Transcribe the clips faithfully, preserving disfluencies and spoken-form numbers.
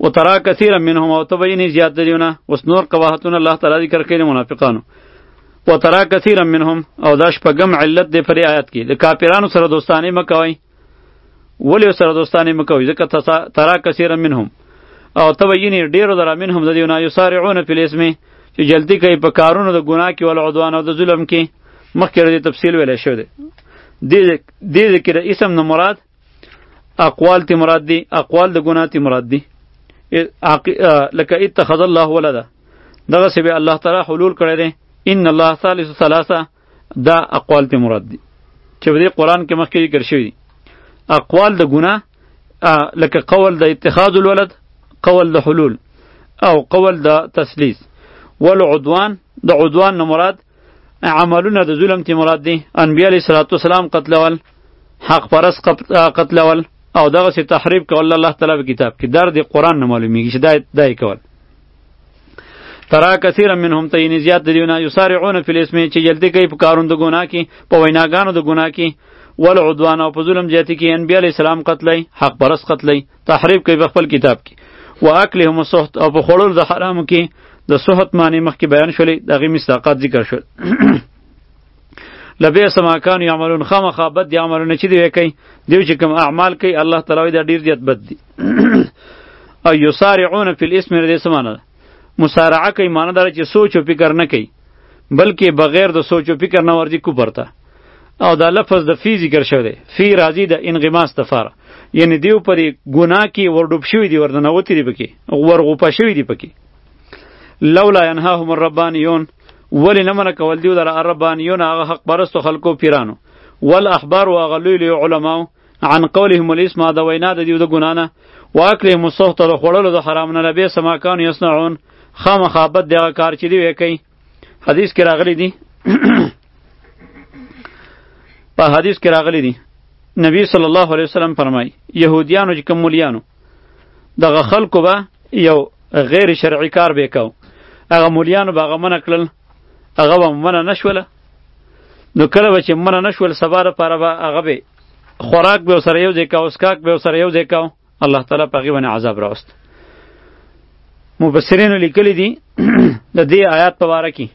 وترى كثيرا منهم او تبینی زیات دیونه اوس نور قباحتونه الله تعالی ذکر کړي منافقانو. وترى كثيرا منهم او دا شپږم علت دی پر آیات کې د کافرانو سره دوستانه مکوئ. ولی سره دوستانه مکوئ ځکه ترى كثيرا منهم او تبینی ډیرو در منهم د دیونه یسارعون فی الاسم چې جلدی کوي په کارونو د ګناه کې ول عدوان او د ظلم کې. مخکې د تفصیل ویل شوی دی. دې ذکر اسم نه مراد اقوال تی مراد دی، اقوال د ګناه تی مراد دی. لکه اتخذ الله ولدا دغه سی به الله تعالی حلول کړی دی. ان الله ثالث ثلاثه دا اقوال تی مراد دی چې په دې قرآن کې مخکې ذکر شوی دی. اقوال د ګناه لکه قول د اتخاذ الولد، قول د حلول او قول د تثلیث. والعدوان د عدوان نه مراد عملونه د ظلم تی مراد دی. انبیاء علیه السلام قتلول، حق پرست قتلول او دغه سی تحریف کول الله تعالی په کتاب کې در دی قرآن نه معلومیږي چې دا دای کول. ترى كثيرا منهم تین زیات دیونه یسارعون فی الاسم چې جلدی کوي په کارونو د ګناه کې، په ویناګانو د ګناه کې. والعدوان او په ظلم جاتی کې انبیاء علیه السلام قتلی، حق پرست قتلی، تحریف کوي په خپل کتاب کې. واکلهم السحت او په خوړلو د حرامو کې د سحت معنی مخکې بیان شولې، دغه مصداقات ذکر شول. لبئس ما کانوا یعملون خامخا بد دی عملونه چې دی کوي دیو چې کوم اعمال کوي الله تعالی دا ډیر زیات بد دی. او یسارعون فی الاسم دې سمانه مسارعه کوي معنی دار چې سوچ او فکر نه کوي بلکې بغیر د سوچ او فکر نه ورځي کو پرتا. او دا لفظ د فی ذکر شوی دی. فی راضی د انغماس تفاره یعنی دیو پرې ګناه کې ورډوب شوی دی ورنه وتی دی پکې ورغوپا شوی دی پکې. لولا ینهاهم الربانیون ولی نمنه کول دیو در الربانیون هغه حق پرستو خلکو پیرانو والاحبار و هغه لوی لوی علماو عن قولهم الاسم د وینا د دیو د ګناه نه واکلهم السحت د خوړلو د حرام نه لبئس ما کانوا یصنعون خامخا بد دغه کار چې دی کوي. حدیث کې راغلی دی په حدیث کې راغلی دی نبی صلی الله علیه وسلم فرمای یهودیانو چې کوم مولیانو دغه خلکو به یو غیر شرعي کار به کو هغه مولیانو به هغه منع کړل هغه به منع نشوله نو کله به چې منع نشول سبا لپاره به هغه به خوراک به سره یو ځای کو اسکاک به سره یو ځای کو الله تعالی په هغې باندې عذاب راوست. مفسرینو لیکلی دي د دې آیات په باره کې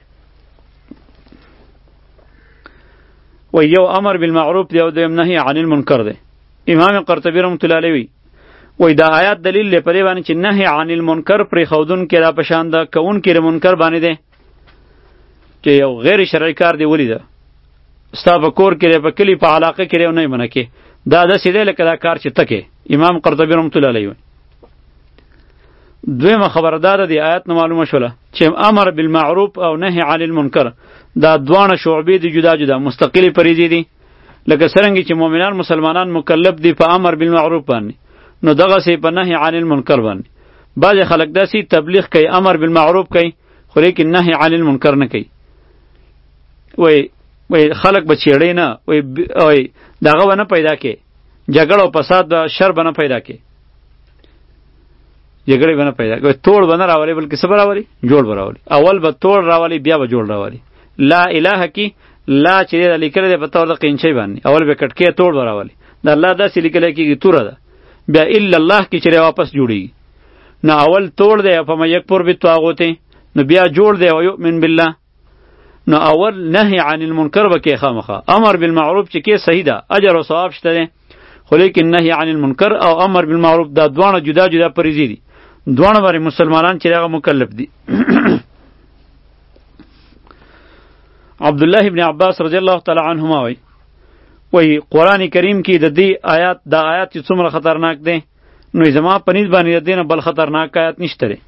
و یو امر بالمعروف دی او دویم نهی عن المنکر دی. امام قرطبی رحمت الله علیه وی وای دا آیات دلیل لري په دې باندې چې نهی عن المنکر پرې خودون کې را پشان ده کون کې منکر باندې دی چې یو غیر شرعي کار دی ولیده ستا په کور کې په کلی په علاقه کې نه منه کې دا د سیده لکه دا کار چې تکه. امام قرطبی رحمت الله علیه دویمه خبردار دی آیات نه معلومه شوله چې امر بالمعروف او نهی عن المنکر دا دوانه شعبې دي جدا جدا مستقلی پریزي دي لکه څنګه چې مؤمنان مسلمانان مکلف دي په امر بالمعروف باندې نو دغه سی په نهی عن المنکر باندې. بعض خلک داسې تبلیغ کوي امر بالمعروف کوي خو لیکن نهی عن المنکر نه کوي. وای وای خلک بچیړې نه وای وای دغه ونه پیدا کې جګړه او فساد د شر بنه پیدا کې جګړه بنه پیدا کوي توړ بنه راولي بلکې صبر راولي جوړ راولي. اول به توړ راولي بیا به جوړ راولي. لا اله کی لا چې لیکل دی په تور د قینچي باندې اول به کټکې توړ راولي د الله داسې لیکل کېږي توره ده بیا الا الله کی چې واپس جوړیږي نو اول توړ دی په مې یک پور به طاغوته نو بیا جوړ دی او یؤمن بالله نو اول نهی عن المنکر وکي خامخه امر بالمعروف چې کې صحیح ده اجر او ثواب شته خو لیکن نهی عن المنکر او امر بالمعروف دا دوانه جدا جدا پریزي دي دوانه باندې مسلمانان چې هغه مکلف دي. عبد الله ابن عباس رضی الله تعالی عنهما وی وی قرآن کریم کې د دې آیات دا آیات چې څومره خطرناک دي نو زما پنځ باندې د دینه بل خطرناک آیات نشته لري.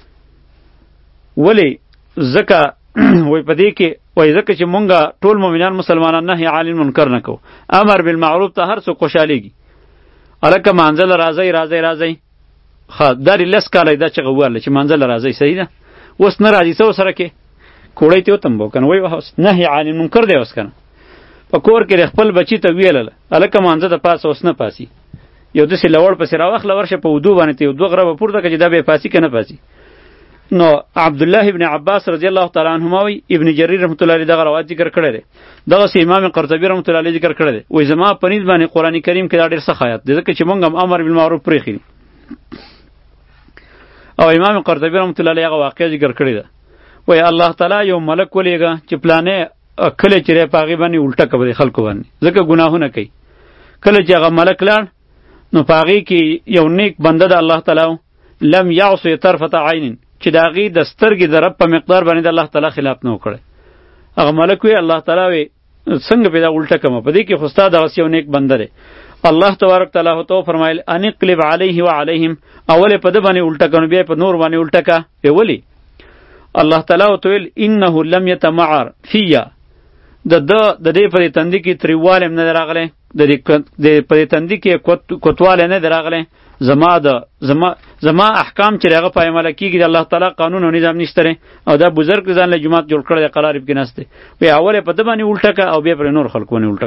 ولی زکه وای پدې کې وای زکه چې مونږه ټول مؤمنان مسلمانان نه عالم منکر نه کو امر بالمعروف ته هر څو خوشاليږي الکه منزل راځي راځي راځي خا در لس کاله دا چې غواړل چې منزل راځي صحیح ده اوس نه راځي څو سره کې کوړی ته تم بو کنه وای اوس نه عالم منکر دی اوس کنه په کور کې خپل بچی ته ویل الکه منزل د پاس اوس نه پاسي یو دسه لوړ پسې راوخ لورشه په ودو باندې ته دوه غره پورته کې دا به پاسي کنه پاسي. نو عبد الله ابن عباس رضی الله تعالی عنهما وی ابن جریر رحمت الله علیه دغه روایت ذکر کړی دی دغه سی امام قرطبی رحمت الله علیه ذکر کړی دی وای زما پنځ باندې قران کریم کې دا ډیر څه آیات دي ځکه چې مونږ هم امر بالمعروف پرې خېل او امام قرطبی رحمت الله علیه هغه واقعه ذکر کړی ده. وای الله تعالی یو ملک ولېږه چې پلانې کله چې ری پاغي باندې الټه کوي خلکو باندې ځکه ګناهونه کوي. کله چې هغه ملک لاړ نو پاغي کې یو نیک بنده د الله تعالی لم یعصی طرفه عین چې د هغې د سترګې د رب په مقدار باندې د الله تعالی خلاف نه وکړی. هغه ملک وی الله تعالی وی څنګه پیدا الټه کوم په دې کې خو ستا دغسې یو نیک بنده دی. الله تبارک تعالی ته فرمایل ان اقلب علیه وعلیهم اول په د باندې الټه کنو بیا په نور باندې الټه کا په ولی الله تعالی ته ویل انه لم يتمعر فیا د د د دې په تندې کې تریواله نه راغله د دې د په تندې کې کوتواله نه راغله زما د زما زما احکام چې هغه په عمل کېږي د الله تعالی قانون او نظام نشته او دا بزرګ ځان له جماعت جوړ کړی قرارب کې نسته وی اوله په د باندې الټه کا او بیا پر نور خلکو باندې الټه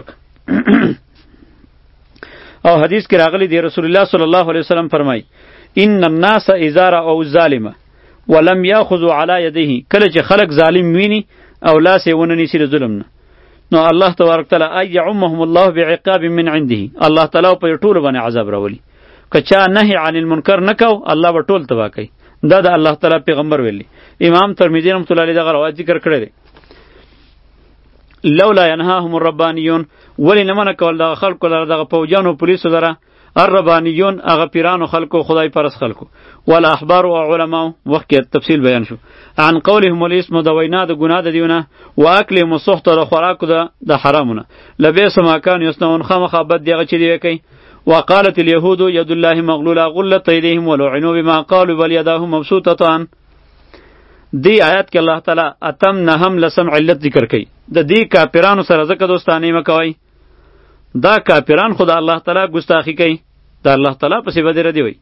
او حدیث کې راغلی دی رسول الله صلی الله علیه وسلم فرمای ان الناس اذا راوا الظالم ولم ياخذوا على يده کله چې خلق ظالم ویني او لاس یې ونه نیسي د ظلم نه نو الله تبارک تعالی ای يعمهم الله بعقاب من عنده الله تعالی په ټول باندې عذاب راولي کچا نهی عن المنکر نکاو الله به ټول تبا کوي دا د الله تعالی پیغمبر ویلی. امام ترمذی رحمۃ اللہ علیہ دغه روایت ذکر کړی دی لولا ينهاهم الربانيون ولی نمنه کول دغه خلکو لره دغه پوجانو پولیسو لره الربانیون هغه پیرانو خلکو خدای پرس خلکو ولا احبار او علماء وخت تفصیل بیان شو عن قولهم الاسم د وینا د ګناه د دیونه واکلهم السحت د خوراکو د د حرامونه لبئس ما كان يصنعون خامخا بد دیغه چي دی کوي. وقالت اليهود يد الله مغلوله غلت ايديهم ولعنوا بما قالوا بل يداهم مبسوطتان. دی آیات کې الله تعالی اتم نهم لسم علت ذکر کوي د دې کافرانو سره ځکه دوستانه مکوي دا کافران خدا الله تعالی ګستاخی کوي دا الله تعالی پسې بده ردی وي.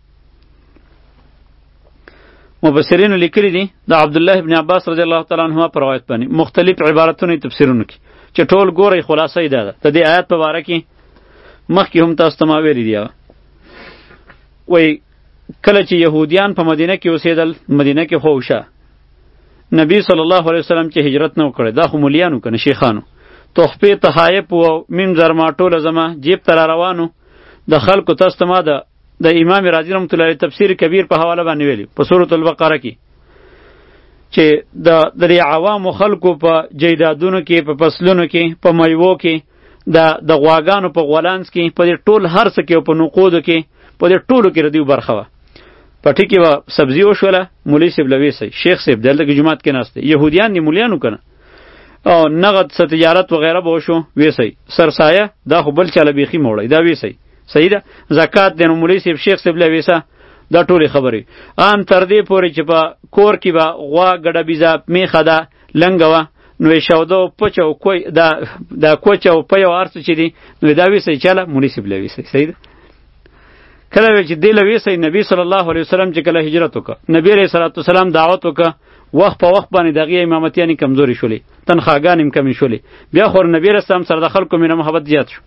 مفسرین لیکلي دي د عبد الله ابن عباس رضی الله تعالی عنهما پر روایت باندې مختلف عبارتونه تفسیرونه کوي چې ټول ګوري خلاصې ده د دې آیات په اړه کې مخکې هم تاسو ته ما ویلي دي وای کله چې يهوديان په مدینه کې اوسېدل مدینه کې خوښه نبی صلی الله علیه وسلم چې هجرت نه وکړي دا خو مولیانو کنه شیخانو تحفه تحایف و میم زرما ټوله زما جیب تر روانو د خلکو تاسو ته ما د د امام رازی رحمت الله علیه تفسیر کبیر په حواله باندې ویلی په سورۃ البقره کې چې د د عوامو خلکو په جیدادونو کې په فصلونو کې په میوو کې د د غواګانو په غولانس کې په دې ټول هر څه کې په نقودو کې په دې ټولو کې ردیو برخه وه پټی کې و سبزی وشوله مولوی صاحب لوی سي شیخ صاحب دلته کې جماعت کې ناشته يهوديان دي مولیانو کنه او نغد س تجارت وغیرہ به وشو ویسي سرسایه دا خو بل چاله بیخي موړی دا ویسي صحیح ده زکات د مولوی صاحب شیخ صاحب لوی سه دا ټولې خبرې ان تر دې پورې چې په کور کې به غوا ګډه بیزا میخه ده لنګه نو شاودو پچو کوی دا دا کوچو په یو ارڅ چې دی نو دا ویسي چاله مولوی صاحب لوی سي صحیح ده کله چې دی لوی سي نبی صلی الله علیه وسلم چې کله هجرت وکړه نبی علیہ الصلوۃ والسلام دعوت وکړه وخت په وخت باندې دغه امامتیانی کمزوري شولې تنخواګان هم کمی شولې بیا خور نبی رسول الله سره د خلکو مینه محبت زیات شو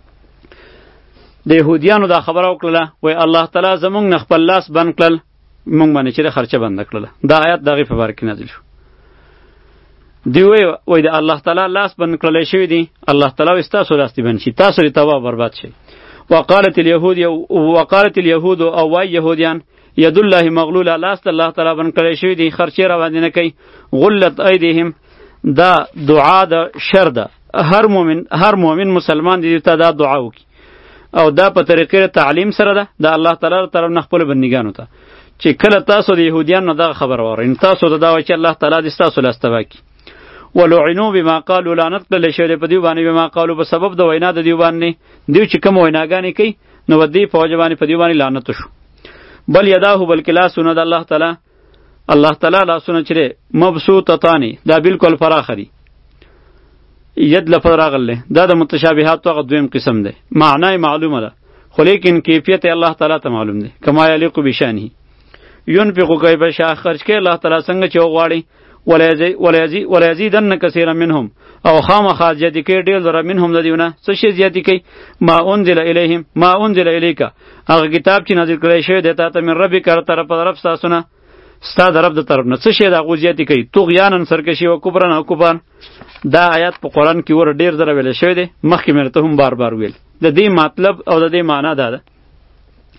د يهودیانو دا خبره وکړه وای الله تعالی زمونږ نه خپل لاس بند کړل مونږ باندې چې خرچه بند کړل دا آیات دغه په باره کې نازل شو دی وای وای د الله تعالی لاس بند کړل شوی دی الله تعالی استاسو لاس دی بند شي تاسو ری تبا برباد شي. وقالت اليهود وقالت اليهود او وای يهوديان ید الله مغلوله لاس الله تعالی بن کړی شوی دی خرچه را باندې نه کوي غلت ایدیهم دا دعا د شر ده هر مؤمن هر مؤمن مسلمان دی ته دا دعا وکي او دا په طریقې تعلیم سره ده د الله تعالی طرف نه خپل بندګانو ته چې کله تاسو د يهوديانو دا خبر وره تاسو دا وایي چې الله تعالی دې تاسو لاس تباکی ولعنوا بما قالوا لعنت کله شوی په دی باندې بما قالوا په سبب د وینا د دی باندې دی چې کوم ویناګانی کوي نو ودی په وجبانی په دی باندې لعنت شو. بل یداه بلکې لاسونه د الله تعالی الله تعالی لاسونه چره مبسوطتانی دا بالکل فراخ دي ید لفراغله دا د متشابهات او دویم قسم ده معنی معلومه ده خو لیکن کیفیت الله تعالی ته معلوم ده کما یلیق بشانه ينفق کیف شاء خرج کې الله تعالی څنګه چې غواړي ولازی ولازی ولازیدن کثیر منهم او خامخا زیاتی کوي ډېر زره منهم د دیونه څه شی زیاتی کوي ما انزل الیهم ما انزل الیک هغه کتاب چې نازل کړی شوی دی تا ته من ربک هر طرف طرف تاسو نه ستا د رب د طرف نه څه شی د هغو زیاتی کوي طغیانن سرکشي و کفرن او کفر دا آیات په قرآن کې ور ډېر زره ویل شوی دی مخکې مې ته هم بار بار ویل د دې مطلب او د دې معنا دا ده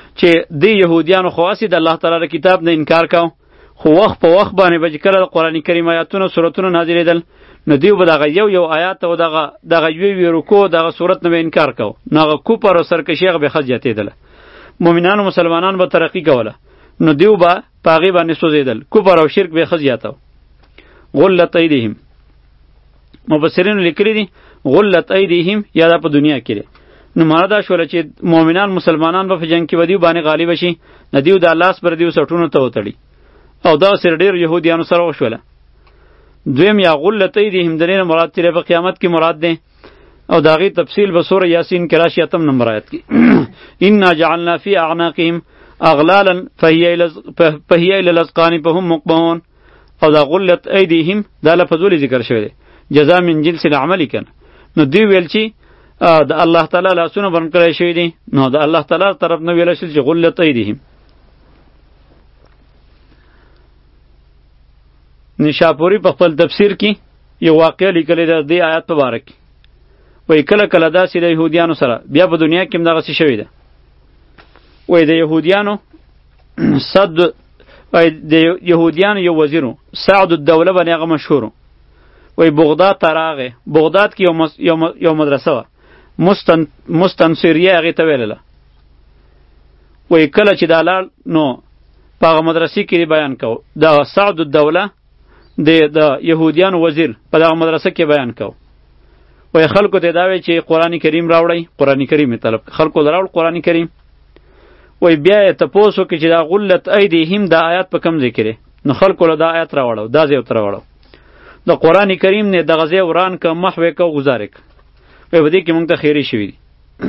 چې دی یهودیانو خو اسی د الله تعالی کتاب نه انکار کاو، خو وخت په وخت باندې به چې کله د قرآن کریم آیاتونه سورتونه نازلېدل نو دیو به دغه یو یو آیات او دغه دغه یوې یوې رکو دغه صورت نه به انکار کو، نو هغه کوپر او سرکشي هغه به ښه زیاتېدله. مؤمنانو مسلمانان به ترقي کوله نو دیو به په هغې باندې سوځېدل، کوپر او شرک به یې ښه زیاته. غلت ایدیهم، مفسرینو لیکلي دي غلت ایدیهم یا دا په دنیا کې دی. نو معنا دا شوله چې مؤمنان مسلمانان به په جنګ کې به دیو باندې غالب شي، نه دیو د لاس پر دیو سټونو ته وتړي او دا سره ډېر یهودیانو سره وشوله. دویم یا غلت ایدیهم د دې نه مراد چې په قیامت کې مراد دی او د هغې تفصیل به سوره یاسین کې راشي اتم نمبر آیت کې. انا جعلنا فی اعناقهم اغلالا فهی الی الاذقان فهم مقمحون. او دا غلت ایدیهم دا لفظ ولې ذکر شوی دی؟ جزا من جنس العمل کنه. نو دوی ویل چې د الله تعالی لاسونه بند کړی شوي دي، نو د الله تعالی طرف نه ویلی شول چې غلت ایدیهم. نشاپوری په خپل تفسیر کې یو واقعه لیکلی ده د دې آیات په باره کې. وایي کله کله داسې د یهودیانو سره بیا په دنیا کې هم دغسې شوې ده. وایي د یهودیانو صد وایي د یهودیانو یو وزیرو سعد الدوله باندې هغه مشهور و. وایي بغداد ته راغی. بغداد کې یو, یو, یو مدرسه وه مستن مستنصریه هغې ته ویلله. وایي کله چې دا لاړ نو په هغه مدرسې کې بیان کو د سعد الدوله د د یهودیانو وزیر په دغه مدرسه کې بیان کو. وایي خلکو ته دا وایي چې قرآن کریم راوړئ، قرآن کریم یې طلب خلکو ته راوړ قرآن کریم. وایي بیا یې تپوس وکړي چې دا غلت ایدیهم دا آیات په کوم ځای کې دی؟ نو خلکو له دا آیات راوړو، دا ځای ورته راوړو. د قرآن کریم نه دغه ځای وران که محو یې که غزار یې که. وایي په دې کې موږ ته خیري شوي دي.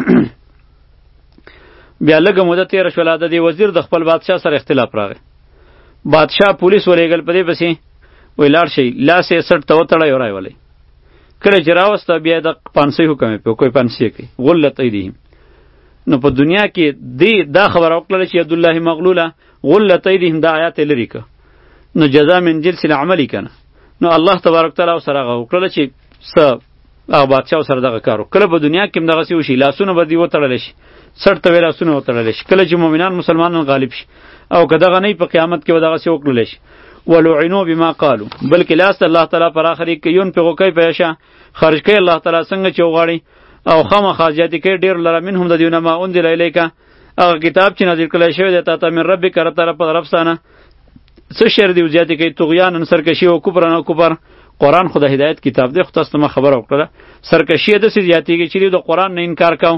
بیا لږه موده تېره شوله، د دې وزیر د خپل بادشاه سره اختلاف راغی. بادشاه پولیس ولېږل په دې پسې، وایي لاړ شئ لاس یې سټ ته وتړئ او رایولئ. کله چې راوسته بیا د پانسۍ حکم یې پرې کوی پانسۍ کوي غلت ایدیهم. نو په دنیا کې دی دا خبره وکړله چې عبدالله مغلوله غلت ایدیهم دا آیات یې لرې که، نو جزا من جنس العمل کنه. نو الله تبارک تعالی سره هغه وکړله چې څه هغه بادشاه سره دغه کار وکړه. کله په دنیا کې هم دغسې وشي، لاسونه به دې وتړلی شي، سټ ته به لاسونه وتړلی شي. کله چې مؤمنان مسلمانان غالب شي او که دغه نه په قیامت کې به دغسې وکړلی شي. ولعنوا بما قالوا، بلکې لاس الله تعالی پر آخري کې ينفقوا کیف یشاء، خرج کوي الله تعالی څنګه چې وغواړي، او خامخا زیاتې کوي ډېر لره منهم د دیونه ما انزل الیک، هغه کتاب چې نازل کړی شوی دی تا ته من ربک ر طرف رب ستانه. څه شر دی زیاتې کوي؟ طغیانا سرکشي او کفرن او کفر. قرآن خو د هدایت کتاب دی، خو تاسو ته ما خبره وکړله سرکشي یې داسې زیاتېږي چې د قرآن نه انکار کوو.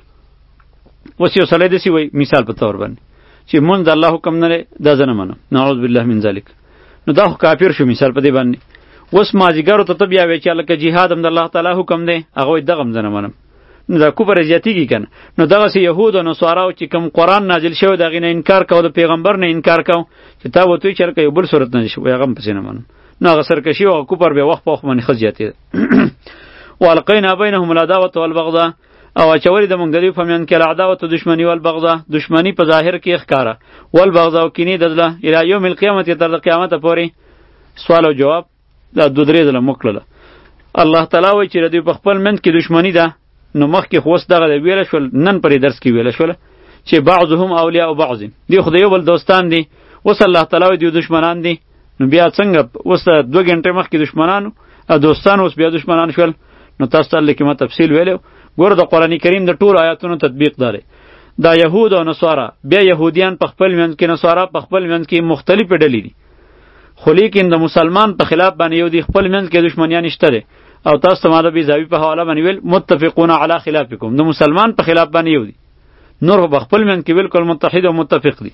اوس یو سړی داسې وایي مثال په طور باندې چې مونځ د الله حکم نه دی دا زه نه منم، نعوذ بالله من ذلک، نو دا خو کافر شو مثال په دې باندې. اوس مازدیګرو ته ته بیا وایې چې هلکه جهاد هم د الله تعالی حکم دی، هغه وایي دغه هم زه نه منم، نو دا کفر زیاتېږي که نه. نو دغسې یهود او نصاراو چې کوم قرآن نازل شوی د هغې نه انکار کوو، د پیغمبر نه انکار کوو چې تا ورته وایي چې هلکه یو بل صورت نازل شوی هغه هم پسې نه منم، نو هغه سرکشي او هغه کفر بیا وخت په وخت باندې ښه زیاتېده. والقینا بینهم العداوة والبغضاء، او اچولې د موږ د دوی په منځ کې العداوة دشمني والبغضاء، دشمني په ظاهر کې ښکاره، والبغضاء کینې د زړه الی یوم القیامت تر د قیامته پورې. سوال او جواب دا دو درې ځله موږ کړله. الله تعالی وایي چې د دوی په خپل منځ کې دشمني ده، نو مخکې خو اوس دغه ویله شول، نن پرې درس کې ویله شوله چې بعضهم اولیاء بعض، دی خو د یو بل دوستان دي. اوس الله تعالی وایي دوی دشمنان دي، نو بیا څنګه اوس دوه ګنټې مخکې دشمنانو او دوستان اوس بیا دشمنان شول؟ نو تاسو ته لکه ما تفصیل ویلو. ګوره د قرآن کریم د ټولو آیاتونو تطبیق داره. دا یهود او نصارا، بیا یهودیان په خپل منځ کې، نصارا په خپل منځ کې مختلفې ډلې دي، خو لیکن د مسلمان په خلاف باندې یو دی خپل منځ کې دشمنیان شته دی. او تاسو ته ما د بیزاوي په حواله باندې ویل متفقون علی خلافکم، د مسلمان په خلاف باندې یو دی، نور په خپل منځ کې بالکل متحد او متفق دي.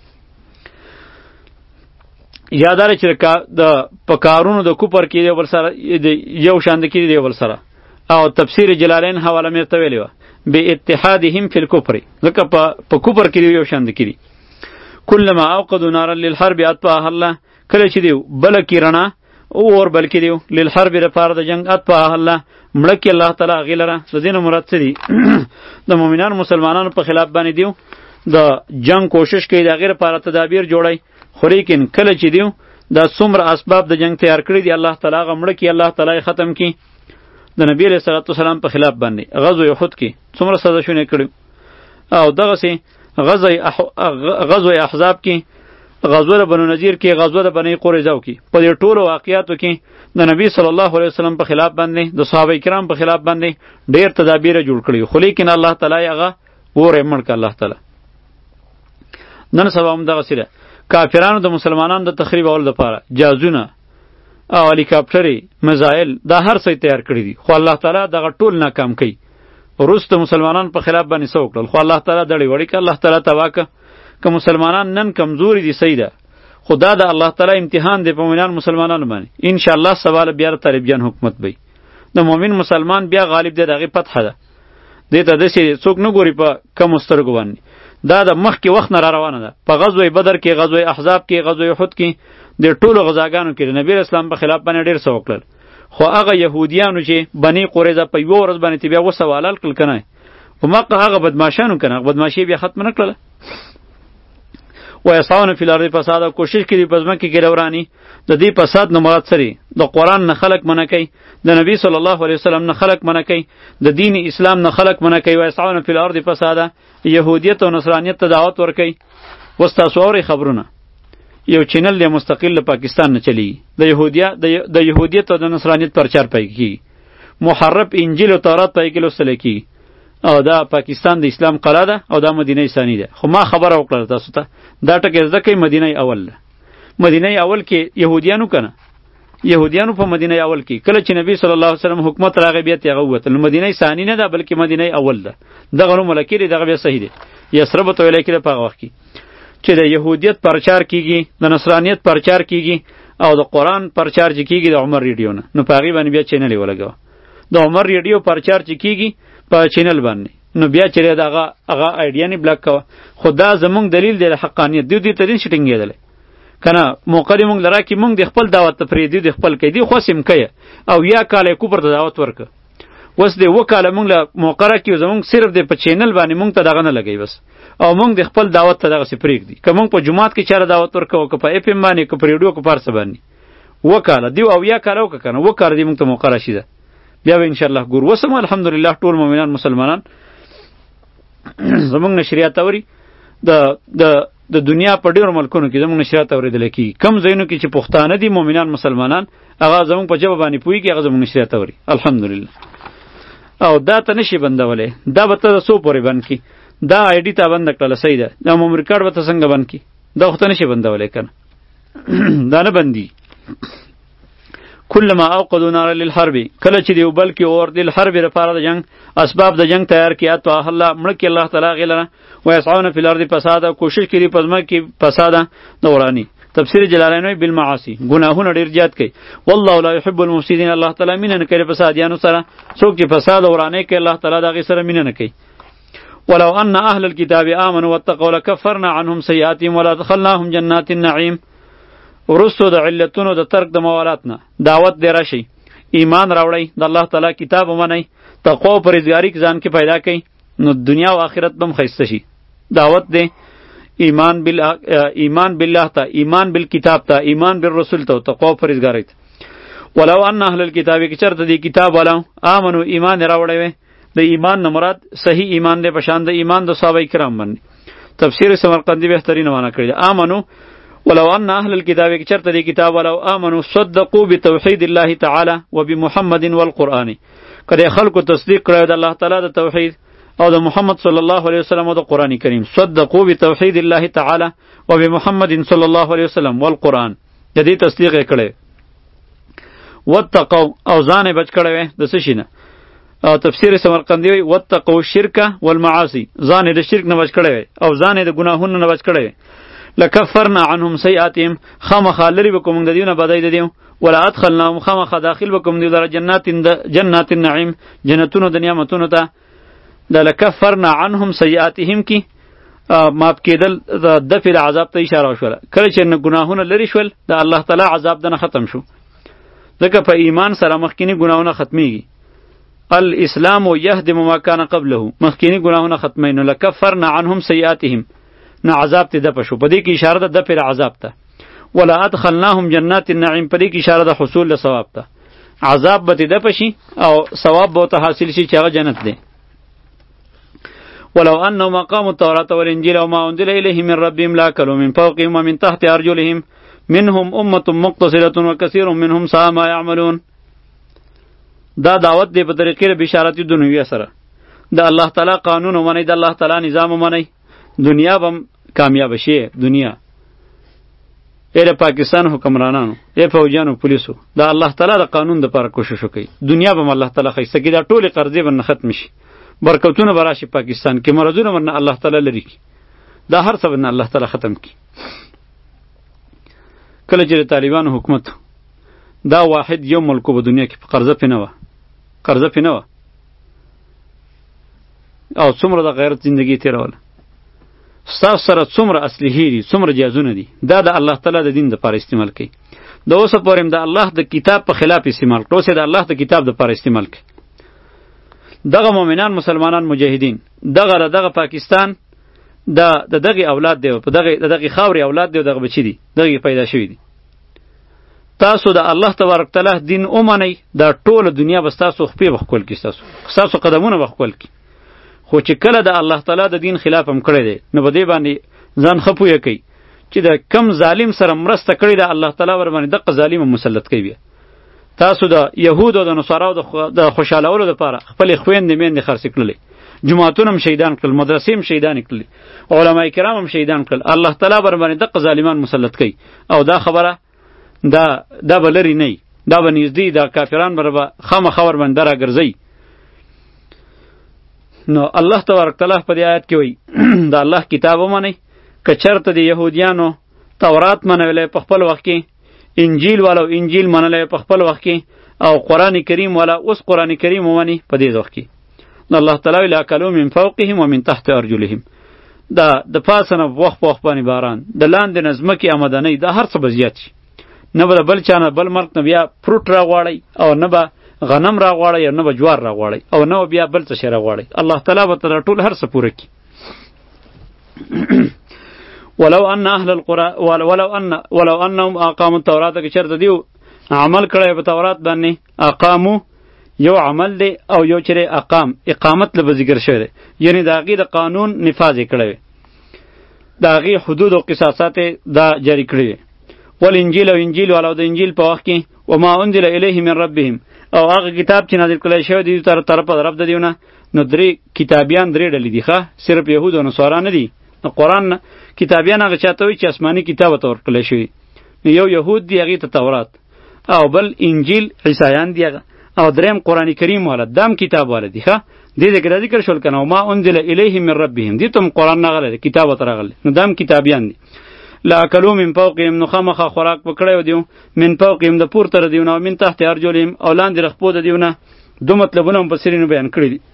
یاداره چې د په کارونو د کوپر کې دی بل سره یو شان کې دی بل سره. او تفسیر جلالین حواله مې ته ویلې وه به اتحادهم فی الکفر، ځکه په په کوپر کې دی یو شان کې دی. کلما اوقدوا نارا للحرب اطفاها الله، کله چې دی بل کې رڼا او اور بل کې دی للحرب لپاره د جنگ اطفاها الله، مړه کې الله تعالی هغې لره. د دې نه مراد څه دي؟ د مؤمنانو مسلمانانو په خلاف باندې دیو د جنگ کوشش کوي، د هغې لپاره تدابیر جوړی، خو لیکن کله چې دیو دا څومره اسباب د جنگ تیار کړي دي الله تعالی هغه مړه کې الله تعالی ختم کړي. د نبی علیه الصلاة والسلام په خلاف باندې غزوه احد کې څومره سازشونه کړي، او دغسې غزوه احزاب کې، غزوه بنو نذیر کې، غزوه بنی قریظه کې، په دې ټولو واقعیاتو کې د نبی صلی الله علیه وسلم په خلاف باندې د صحابه کرام په خلاف باندې ډیر تدابیر جوړ کړي، خو لیکن الله تعالی هغه وره مړک الله تعالی. نن سبا هم دغه سره کافرانو د مسلمانانو د تخریب اول لپاره جازونه او هلیکاپټرې میزایل دا هر څه تیار کړی دي، خو الله تعالی دغه ټول ناکام کړي. وروسته مسلمانان په خلاف باندې څه وکړل، خو الله تعالی دړې وړې که الله تعالی تباه که. که مسلمانان نن کمزوري دي صحیح ده، خو دا د الله تعالی امتحان دی په مؤمنان مسلمانانو باندې. ان شاء الله سبا بیا طالبان حکومت وي، د مؤمن مسلمان بیا غالب دی، دغه فتح ده. دې ته داسې څوک نه ګوري په کم سترګو باندې. دا د مخکې وخت نه را روانه ده. په غزوه بدر کې، غزوه احزاب کې، غزوه احد کې، د ټولو غزاګانو کې د نبی اسلام په خلاف باندې ډېر څه وکړل. خو هغه یهودیانو چې بنی قریظه په یوه ورځ باندې بیا وسوالل کړل کنه، په مکه هغه بدمعشانو کنه، بدمعشي بیا ختم نه کړله. ویسعون فی الارض فسادا، کوشش کړي په ځمکې کې ورانی. د دې فساد نه مراد سری د قرآن نه خلق منع کوي، د نبی صلی الله علیه وسلم نه خلق منع کوي، د دین اسلام نه خلق منع کوي. ویسعون فی الارض فسادا، یهودیت او نصرانیت ته دعوت ورکوي. اوس تاسو اورئ خبرونه، یو چینل دی مستقل له پاکستان نه چلیږي، د یهودیا د یهودیت او د نصرانیت پرچار پای کیږي، محرف انجیل او تورات پای کې لوستل کیږي، او دا پاکستان د اسلام قلعه ده او دا مدینه ثانی ده. خو ما خبره وکړه تاسو ته، دا ټکی زده کوي مدینه اول ده. مدینه اول کې یهودیانو کنه، یهودیانو په مدینه اول کې کله چې نبی صلی الله علیه وسلم حکومت راغی بیا تیغه وته، مدینه ثانی نه ده بلکې مدینه اول ده. دغه نو ملکی دغه بیا صحیح ده. یسرب ته ویل کېده په هغه وخت کې چې د یهودیت پرچار کیږي، د نصرانیت پرچار کیږي او د قرآن پرچار چې کیږي د عمر ریډیو نه، نو په هغې باندې بیا چینل یې ولګوه. د عمر ریډیو پرچار چې کیږي په چینل باندې، نو بیا چې دغه هغه آیډیا نه بلاک کوه. خو دا زمونږ دلیل دی د حقانیت، دوی دې ته دین شټینګېدلی کنه. موقع دې مونږ لرا کې مونږ د خپل دعوت ته پرېږدي، د خپل کوي، دی خو سیم کوي او یا کاله کوپر ته دعوت ورکه. اوس دې وکاله مونږ له موقع راکې زمونږ صرف د په چینل باندې مونږ ته دغه نه لګوي بس، او مونږ د خپل دعوت ته دغسې پرېږدي. که مونږ په جومات کې چاره دعوت ورکوو، که په اف ام باندې، که په ریډیو، که په هر څه باندې وکاله دی او یا کاله وکړه کنه، وکاله دې مونږ ته موقع راشي ده، بیا به انشاءالله ګورو. اوس هم الحمدلله ټول مؤمنان مسلمانان زمونږ نشریات اوري. د د د دنیا په ډیرو ملکونو کې زمونږ نشریات اوریدل کېږي. کم ځایونو کې چې پښتانه دي مؤمنان مسلمانان، هغه زمونږ په ژبه باندې پوهېږي، هغه زمونږ نشریات اوري الحمدلله. او دا ته نشي بندولی، دا به ته څو پورې بند کړي، دا آی ډي ته بنده کړله صحیح ده، دا ممري کارډ به ته څنګه بند کړي، دا خو ته نشي بندولی کنه. دا نه بندي. کلما اوقدوا نارا للحرب، کله چې دیو بل کې اور للحرب لپاره د جنگ اسباب د جنگ تیار کیا، تو الله مړ کې الله تعالی غلره. ويسعون فی الارض فسادا، کوشش کړي په ځمکه کې فسادا دورانی. تفسیر جلالین وی بالمعاصی، گناهونه ډیر زیات کوي. والله لا يحب المفسدين، الله تعالی مینه نه کوي فسادیانو سره. څوک چې فساد ورانه کوي الله تعالی دغه سره مینه نه کوي. ولو ان اهل الكتاب امنوا واتقوا لكفرنا عنهم سيئاتهم ولادخلناهم جنات النعيم. ورستو د علتونو د ترک د موالات نه دعوت دی راشي، ایمان راوړی، د الله تعالی کتاب ومنئ، تقوا او پرهیزګاري ځان کې پیدا کړئ، نو دنیا او آخرت بم خیسته شي. دعوت دی ایمان بال ایمان بالله ته، ایمان بالکتاب ته، ایمان بالرسول ته، تقوا او پرهیزګاري ته. ولو ان اهل الكتاب کې چرته دی کتاب والا امنو ایمان راوړی وي، د ایمان نه مراد صحیح ایمان دی، پشان د ایمان د صحابه کرام باندې. تفسیر سمرقندی بهترین معنا کړی امنو. ولو ان اهل الكتاب کې چرته دی کتاب ولو امنوا صدقوا بتوحید الله تعالی وبمحمد والقرآن، کله خلکو تصدیق کړی د الله تعالی د توحید او د محمد صلی الله علیه وسلم او د قرآن کریم. صدقوا بتوحید الله تعالی وبمحمد صلی الله علیه وسلم والقرآن، د دې تصدیق یې کړی. واتقوا، او ځان یې بچ کړی وی د څه شي نه. تفسیر سمرقندی وی واتقوا الشرک والمعاصی، ځان یې د شرک نه بچ کړی وی او ځان یې د ګناهونو نه بچ کړی وی. لکفرنا عنهم سیئاتهم، خامخا لرې به کوم د دیو نه بدۍ د دیو. ولا ادخلناهم، خامخا داخل به کوم دیو لره جنات جنات النعیم، جنتونو د نعمتونو ته. د لکفرنا عنهم سیئاتهم کې معاف کېدل د دفع د عذاب ته اشاره وشوله. کله چې ګناهونه لرې شول د الله تعالی عذاب دنه ختم شو، ځکه په ایمان سره مخکینی ګناهونه ختمیږي. الاسلام یهدم ما کان قبله، مخکینی ګناهونه ختمین. نو لکفرنا عنهم سیئاتهم، نه عذاب ته دپه شو، په دې کې اشاره ده دفع عذاب ته. ولا ادخلناهم جنات النعیم، په دې کې اشاره ده حصول له ثواب ته. عذاب به ته دپه شي او ثواب به ته حاصل شي چې هغه جنت دی. ولو انهم اقاموا التوراة والانجيل وما انزل اليهم من ربهم لاكلوا من فوقهم ومن تحت ارجلهم منهم امه مقتصده وكثير منهم ساء ما يعملون. دا دعوت دی په طریقې بشارت دنیوي سره د الله تعالی قانون ومني، د الله تعالی نظام ومني، دنیا بم کامیاب شي. دنیا اې پاکستان حکمرانانو، اې فوجانو، پولیسو، د الله تعالی د قانون لپاره کوشش وکړي، دنیا بم الله تعالی خیسته کی، دا ټول قرضې به ختم شي، برکتونه به راشي پاکستان کې، مرزونه ورنه الله تعالی لري کی، دا هر څه ورنه الله تعالی ختم کی. کله چې طالبانو حکومت دا واحد یو ملک په دنیا کې په قرضه پینه و قرضه پینه و او څومره د غیرت زندگی تیروله، ستاسو سره څومره اصلحې دي، څومره جهازونه دي، دا د الله تعالی د دین دپاره استعمال کوي. د اوسه پورې هم د الله د کتاب په خلاف استعمال کړي، اوس یې د الله د کتاب دپاره استعمال کوي. دغه مؤمنان مسلمانان مجاهدین دغه دغه پاکستان د دغه اولاد دی، په دغه دغه خاوري اولاد دی، دغه بچی دی، دغه پیدا شوی دی. تاسو د الله تبارک تعالی دین اومنئ، دا ټوله دنیا به ستاسو خپې بخکول کی، ستاسو ستاسو قدمونه بخکول کی. خو چې کله د الله تعالی د دین خلاف هم کړی دی، نو په دې باندې ځان ښه پوهه کوي چې د کم ظالم سره مرسته کړې ده، الله تعالی ور باندې دغه ظالم مسلط کوي. تاسو د یهودو د نصاراو د خوشحالولو لپاره خپلې خویندې میندې خرڅې کړلې، جماعتونه هم شهیدان کړل، مدرسې هم شهیدان کړلې، علما کرام هم شهیدان کړل، الله تعالی ور باندې دغه ظالمان مسلط کوي. او دا خبره دا دا به لرې نه، دا به نږدې، دا کافران به خامخا ور باندې راګرځوي. نو الله تبارک تعالی په دې آیت کې وایي د الله کتاب ومنئ، که چېرته د یهودیانو تورات منلی په خپل وخت کې، انجیل والو انجیل منلی په خپل وخت کې، او قرآن کریم والا اوس قرآن کریم ومني په دې وخت کې، نو الله تعالی ویل اکلوا من فوقهم ومن تحت ارجلهم، دا د پاسه نه وخت په وخت باندې باران، د لاندې نه ځمکې آمدنۍ، دا هر څه به زیات شي. نه به د بل چا نه بل ملک نه بیا فروټ راغواړئ، او نه به غنم راغواړئ، او نه به جوار راغواړئ، او نه به بیا بل څه شی راغواړئ. الله تعالی به ته ټول هر څه پوره کړي. ولو ان اهل القرى ولو ان ولو انهم اقاموا التوراة، که چېرته دیو عمل کړی په تورات باندې، اقامو یو عمل دی، او یو چېرې اقام اقامت له به ذکر شوی دی، یعنی د هغې د قانون نفاذ یې کړی وی، د هغې حدود او قصاصات دا جاری کړي وي. والانجیل او انجیل والا د انجیل په وخت کې وما انزل الیهم من ربهم، او هغه کتاب چې نازل کړی شوی دی تر طرفه د رب د دیونه. نو درې کتابیان درې ډلې دي، ښه صرف یهود او نصارا نه دي. قرآن کتابیان هغه چاته وایي چې آسماني کتاب ته ورکړلی شوي، یو یهود دی هغې ته تورات، او بل انجیل عیسایان دی هغه، او دریم قرآن کریم والا دام کتاب والا دی. ښه دې ځای کې دا ذکر شول که نه وما انزل الیهم من ربهم، دې ته هم قرآن راغلی دی، کتاب ورته راغلی، نو دام کتابیان دي. لاکلوا من فوقهم، نو خامخا خوراک به کړی و دیو، من فوقهم د پورته د دیونه، او من تحت ارجلهم، او لاندې د خپو د دیونه. دو مطلبونه مفسرینو بیان کړي دي.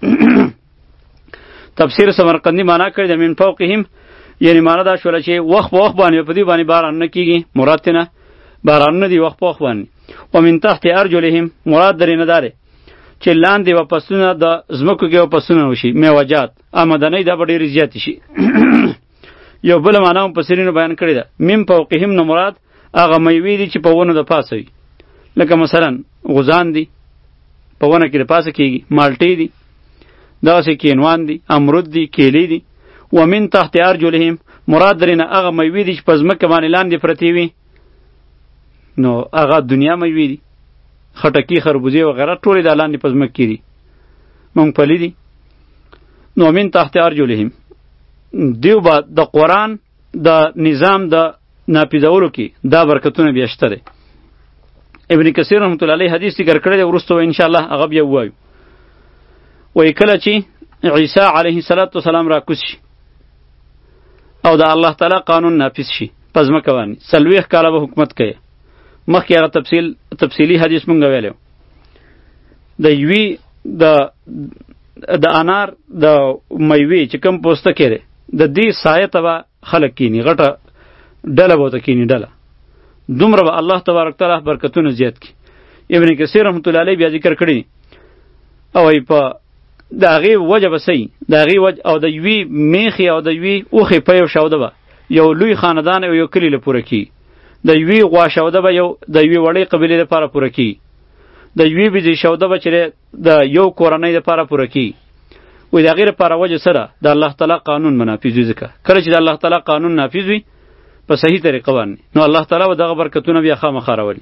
تفسیر سمرقندی معنا کړی د من فوقهم، یعنی معنا دا شوله چې وخت په وخت باندې په دې باندې باران نه کیږي، مراد ته نه باران نه دی، وخت په وخت باندې. او من تحت ارجلهم مراد درې نه داره چې لاندې و پسونه د ځمکو کې و پسونه وشي، میوجات آمدنۍ دا به ډېرې زیاتې شي. یو بل معنا هم مفسرینو بیان کړې ده، من فوقهم نه مراد هغه میوې دي چې په ونو د پاسه وي، لکه مثلا غوزان دي په ونه کې د پاسه کېږي، مالټې دي، داسې کینوان دي، امرود دي، کیلې دي. ومن تحت ارجلهم مراد درې نه هغه میوې دي چې په ځمکه باندې لاندې پرتې وي، نو هغه دنیا میوې دي، خټکي، خربوزې وغیره ټولې د لاندې په ځمکه کې دي، مونګفلي دي. نو من تحت ارجلهم دیو با د قرآن د نظام د ناپیدولو کې دا برکتونه بیا شته دی. ابن کثیر رحمت الله علیه حدیث ذکر کړی دی، وروسته ان شاء الله هغه بیا ووایو. وایي کله چې عیسی علیه السلام راکوز شي او د الله تعالی قانون نافذ شي په ځمکه باندې، څلوېښت کاله به حکومت کوي. مخکې هغه تفصیل تفصیلي حدیث مونږ ویلی و. د یوې د د انار د میوې چې کوم پوستکی دی، د دې سایه ته به خلک کینی، غټه ډله به ورته کینی، ډله دومره به الله تبارک تعالی برکتونه زیات کړي. ابن کثیر رحمت الله علیه بیا ذکر کړي او ای په د هغې وجه به صحیح د هغې وجه او د یوې میخې او د یوې اوښې په یو شوده به یو لوی خاندان او یو کلي له پوره کیږي، د یوې غوا شوده به یو د یوې وړې قبیلې لپاره پوره کیږي، د یوې بجې شوده به چې د یو کورنۍ لپاره پوره کیږي، وای د هغې لپاره وجه څه ده؟ د الله تعالی قانون به نافظ وي. ځکه کله چې د الله تعالی قانون نافظ وي په صحیح طریقه باندې، نو الله تعالی به دغه برکتونه بیا خامخا راولي.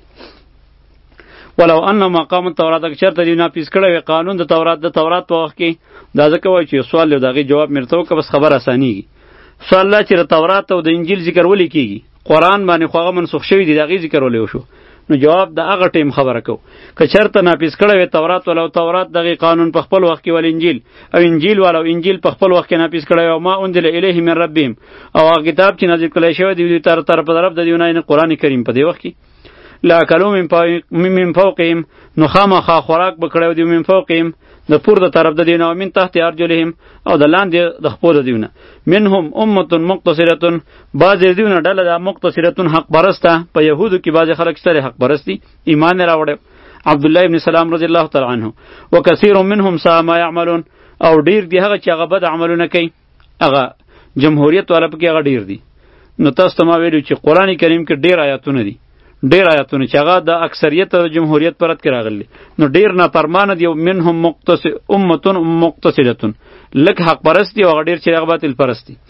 ولو انهم اقاموا التوراة، که چېرته دوی نافظ کړی وي قانون د تورات د تورات په وخت کې. دا ځکه وایي چې یو سوال دی، د هغې جواب مې درته وکړه، بس خبره اسانېږي. سوال دا چې د تورات او د انجیل ذکر ولې کېږي؟ قرآن باندې خو هغه منسوخ شوي دي، د هغې ذکر ولې وشو؟ نو جواب د هغه ټیم خبره کو. که چېرته نافظ کړی وي تورات ولو تورات دغې قانون په خپل وخت کې، ول انجیل او انجیل ولو انجیل په خپل وخت کې نافظ کړی وي، او ما انزل الیهم من ربهم، او هغه کتاب چې نازل کړی شوی دی دوی ته طرف په طرف د دوی نه، یعنې قرآن کریم په دې وخت کې لاکلوا من فوقهم، نو خامخا خوراک به کړی دوی من فوقهم د پور د طرف د دوی نه، او من تحت ارجلهم، او د لاندې د خپو د دوی نه. منهم امة مقتصرة، بعضې د دوی نه ډله ده مقتصرة حق پرسته. په یهودو کې بعضې خلک شته حق پرست دي، ایمان یې راوړی. عبدالله ابن سلام رضی الله تعالی عنه وکثیر منهم ساء ما یعملون، او ډیر دي هغه چې هغه بد عملونه کوي، هغه جمهوریت والا پکې هغه ډیر دي. نو تاسو ته ما ویلو چې قرآن کریم کې ډیر آیاتونه دي، ډیر آیاتونه چې هغه د اکثریت او جمهوریت پرد کې راغلي، نو ډیر نافرمانه دي. منهم مقتصد امة مقتصدة، لږ حق پرست دي، او هغه ډیر چې هغه باطل پرست دي.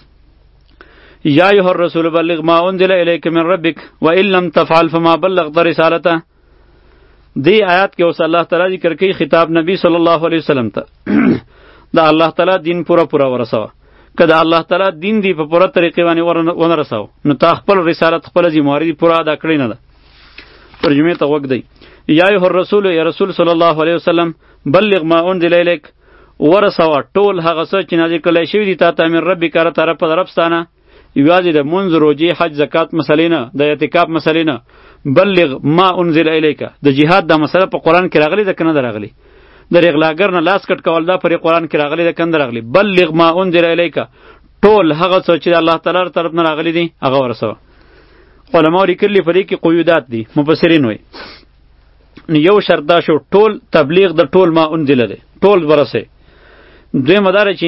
یا ایها الرسول بلغ ما انزل الیک من ربک وان لم تفعل فما بلغت رسالته. دی آیات کې اوس الله تعالی ذکر کوي خطاب نبی صلی الله علیه وسلم ته دا الله تعالی دین پورا پورا ورسوه. که د الله تعالی دین دی په پوره طریقې باندې ونه رساو، نو تا خپل رسالت خپله ذمهواري پوره ادا کړې نه ده. ترجمې ته غوږ دی. یا ایها الرسول، یا رسول صلی الله علیه وسلم، بلغ ما انزل الیک، ورسوه ټول هغه څه چې نازل کړی شوي دي تا ته من ربک اره طرف په طرف ستانه، یوازې د منځ، روژې، حج، زکات مسلې نه، د اعتکاف مسلې نه. بلغ ما انزل الیک، د جهاد دا مسله په قرآن کې راغلې ده که نه ده راغلې؟ د ریغلاګر نه لاس کټ کول دا پر قرآن کې راغلی ده که نه راغلی؟ بلغ ما انزل الیک، ټول هغه څه چې د الله تعالی طرف نه راغلی دي هغه ورسوه. علماء لیکلي په دې کې قیودات دي، مفسرین وایي یو شرط دا شو ټول تبلیغ د ټول ما انزل دی، ټول ورسه. دویمه دا چې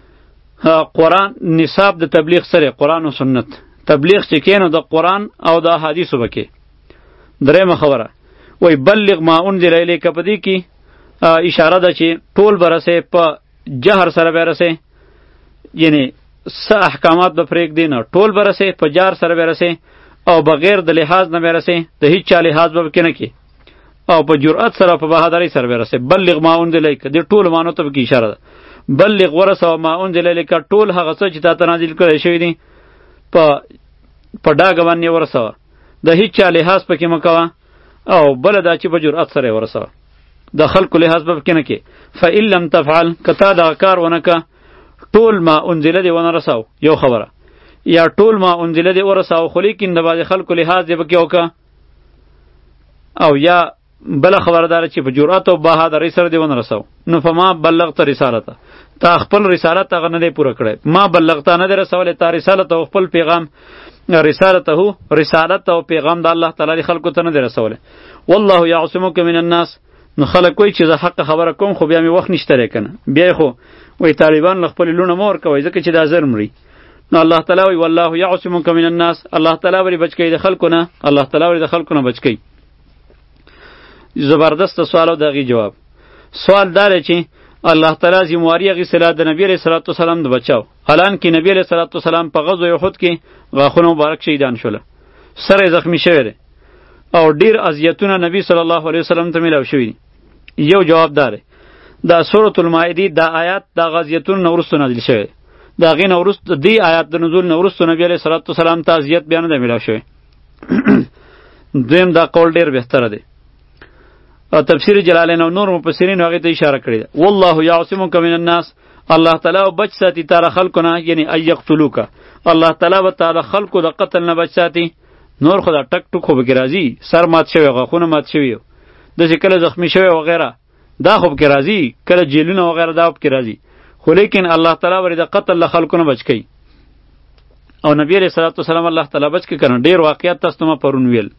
قرآن نصاب د تبلیغ سره قرآن او سنت، تبلیغ چې کینو د قرآن او د احادیثو بکې. درېمه خبره وایي بلغ ما انزل الیک، په دې کې اشاره ده چې ټول برسه، په جهر سره برسه، یعنی څه احکامات به پرېږدي نه، ټول برسه په جهر سره برسه، او بغیر د لحاظ نه برسه، د هیڅ چا لحاظ به کې نه کې، او په جرأت سره په بهادرۍ سره برسه. بلغ ما انزل الیک، دې ټول معنی ته کې اشاره ده. بلغ ورسوه ما انزل الیک، ټول هغه څه چې تا ته نازل کړی شوي دي په په ډاګه باندې ورسوه، د هیڅ چا لحاظ پکې مه کوه، او بله دا چې په جرأت سره یې ورسوه، د خلکو لحاظ به پکې نه کې. فإن لم تفعل، که تا دغه کار ونه که، ټول ما انزله دې ونه رساو، یو خبره، یا ټول ما انزله دې ورساو خو لیکن د بعضې خلکو لحاظ دې پکې وکړه، او یا بله خبردار چې په جرأت او بهادرۍ سره دې ونه رساو، نو فما بلغت رسالته، تا خپل رسالت هغه نه دی پوره کړی. ما بلغته نه دی رسولی تا رسالت او خپل پیغام، رسالته رسالت او پیغام د الله تعالی خلکو ته نه دی رسولی. والله یعصمک من الناس، نو خلک وایي چې زه حق خبره کوم خو بیا مې وخت نشته دی که نه، بیا خو وایي طالبان له خپلې لوڼه مه ورکوئ ځکه چې دا زر مري. نو الله تعالی وایي والله یعصمک من الناس، الله تعالی ورې بچ کوي د خلکو نه، الله تعالی ورې د خلکو نه بچ کوي. زبردست سوال او د هغې جواب. سوال دا دی چې الله تعالی ذمهواري اخیستله د نبي علیه صلات وسلام د بچاو، حالانکې نبي علیه صلات وسلام په غزوه احد کې غاښونه مبارک شهیدان شوله، سر یې زخمی شوی دی، او ډیر اذیتونه نبی صلی الله علیه وسلم ته میلاو شوي دي. یو جواب داره دا سورة المائده دا آیات دا غزیتون نورستو نازل شوی، دا غی نورست دی آیات د نزول نورستو نبی علیه صلات وسلام ته اذیت بیان نه میلاو شوی. دویم دا قول ډیر بهتره دی، او تفسیر جلالین او نور مفسرین هغه ته اشاره کړی ده. والله یعصمک من الناس، الله تعالی بچ ساتي تعالی خلقونه، یعنی ایقتلوک، الله تعالی به تعالی خلقو د قتل نه بچ ساتي. نور خدا ټک ټک خو به راځي، سر مات شوی، غاښونه مات شوی، د چې کله زخمی شوی وغیره دا خو به راځي، کله جیلونه وغیره دا به راځي، خو لیکن الله تعالی ور د قتل له خلقونه بچ کی. او نبی علیہ الصلوۃ والسلام الله تعالی بچ کی کنه. ډیر واقعیت تاسو ما پرون ویل.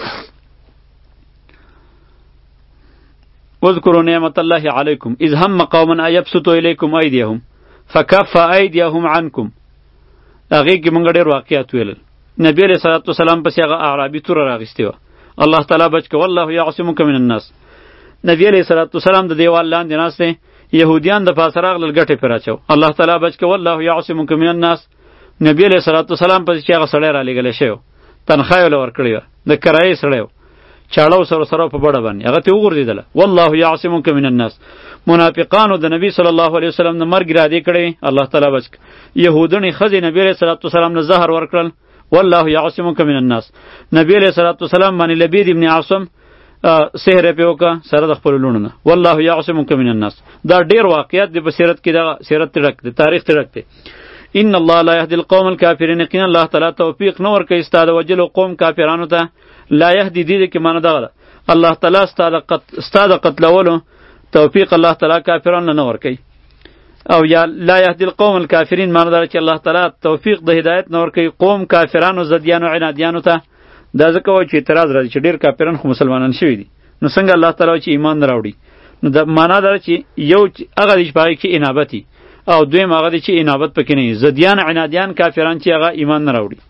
واذكروا نعمة الله عليكم إذ هم قوما أن يبسطوا إليكم أيديهم فكف أيديهم عنكم. هغې کې موږ ډېر واقعات ویل. نبی علیه صلات وسلام پسې هغه اعرابي توره راغستې وه، الله تعالی بچ که والله یعصمک من الناس. نبی علیه صلات وسلام د دیوال لاندې ناست دی، يهوديان د پاسه راغلل ګټې پرې اچو. الله تعالی بچ که والله یعصمک من الناس. نبی علیه الصلاة والسلام پسې چې هغه سړی رالیږلی شوی و، تنخواه یې ورله ورکړې وه، د کرایې سړی و، چاړه سره سره په بډه باندې هغه ترې وغورځېدله. والله یعصمک من الناس. منافقانو د نبی صلی الله علیه وسلم د مرګ ارادې کړې وې، الله تعالی بچ که. یهودنې ښځې نبی علیه الصلاة والسلام نه زهر ورکړل، والله یعصمک من الناس. نبی علیه الصلاة والسلام باندې لبید ابن عاصم سحر یې پې وکړه سره د خپلو لوڼو نه، والله یعصمک من الناس. دا ډېر واقعیات دی په سیرت کې، دغه سیرت ډک دی، تاریخ ډک دی. ان الله لا يهدي القوم الكافرين. یقینا الله تعالی توفیق نه ورکوي ستا د وجلو قوم کافرانو ته. لا يهدي دې کې معنی دغه ده، الله تعالی ستا د قتلولو توفیق الله تعالی کافرانو نه ورکوي. او یا لا يهدي القوم الكافرين معنی دا چې الله تعالی توفیق د هدایت نه ورکوي قوم کافرانو زدیانو عنادیانو ته. دا ځکه وایي چې اعتراض راځي چې ډېر کافران خو مسلمانان شوي دي، نو څنګه الله تعالی وایي چې ایمان نه راوړي؟ نو د معنا دا چې یو هغه دی چې په هغې کې انابت وي، او دویم هغه دی چې انابت پکې نه وي. زدیان عنادیان کافران چې هغه ایمان نه راوړي.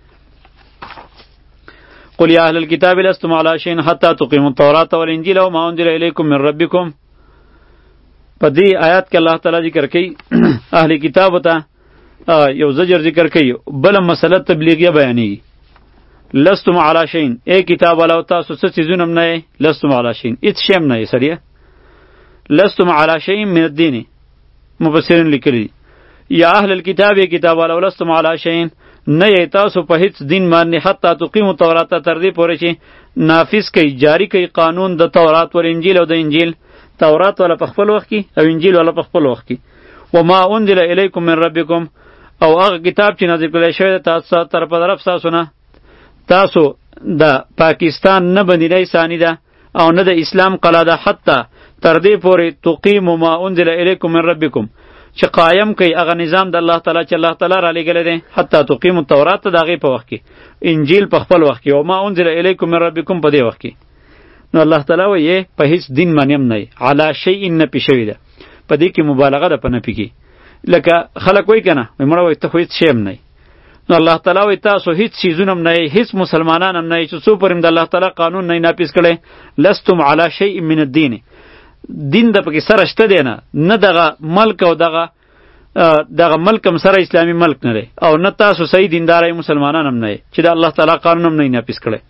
قل یا اهل الكتاب لستم علی شیء حتی تقیموا التوراة والانجیل وما انزل الیکم من ربکم. په دې آیات کې الله تعالی ذکر کوي اهل کتابو ته یو زجر ذکر کوي، بله مسله تبلیغیه بیانېږي. لستم علی شیء، ای کتاب والاو تاسو څه څیزونه هم نه یې، لستم علی شیء، هېڅ شی هم نه یې سړیه. لستم علی شیء من الدین، مفسرین لیکلی دي. یا اهل الکتاب، ای کتاب والاو لستم علی شیء، نه یې تاسو په هیڅ دین باندې حتی تقیموا التوراة، تر دې پورې چې نافذ کوي، جاری کوي قانون د تورات او انجیل او د انجیل. تورات والا په خپل وخت کې او انجیل والا په خپل وخت کې. وما انزل الیکم من ربکم، او هغه کتاب چې نازل کړی شوی دی تاسو تر په طرف تاسو نه. تاسو د پاکستان نه بندیدای ثانی ده او نه د اسلام قلا ده، حتی تر دې پورې تقیموا ما انزل الیکم من ربکم، چې قایم کوي هغه نظام د الله تعالی چې الله تعالی را لېږلی دی. حتی تقیموا التورات د هغې په وخت کې، انجیل په خپل وخت کې، او ما انزل الیکم من ربکم په دې وخت کې. نو الله تعالی وایي په هیڅ دین باندې هم نه یې، علی شیء نفي شوې ده، په دې کې مبالغه ده په نفي کې. لکه خلک وایي که نه، وایي مړه وایي ته خو هیڅ شی هم نه یې. نو الله تعالی وایي تاسو هیڅ چیزونه هم نه یې، هیڅ مسلمانان هم نه یې چې څو پورې د الله تعالی قانون نه یې نافظ کړی. لستم علی شیء من الدین، دین د پکې سره شته دی نه، نه دغه ملک او دغه دغه ملک هم سره اسلامي ملک نه دی، او نه تاسو صحیح دینداره مسلمانان هم نه یې چې د الله تعالی قانون هم نه یې نافظ کړی.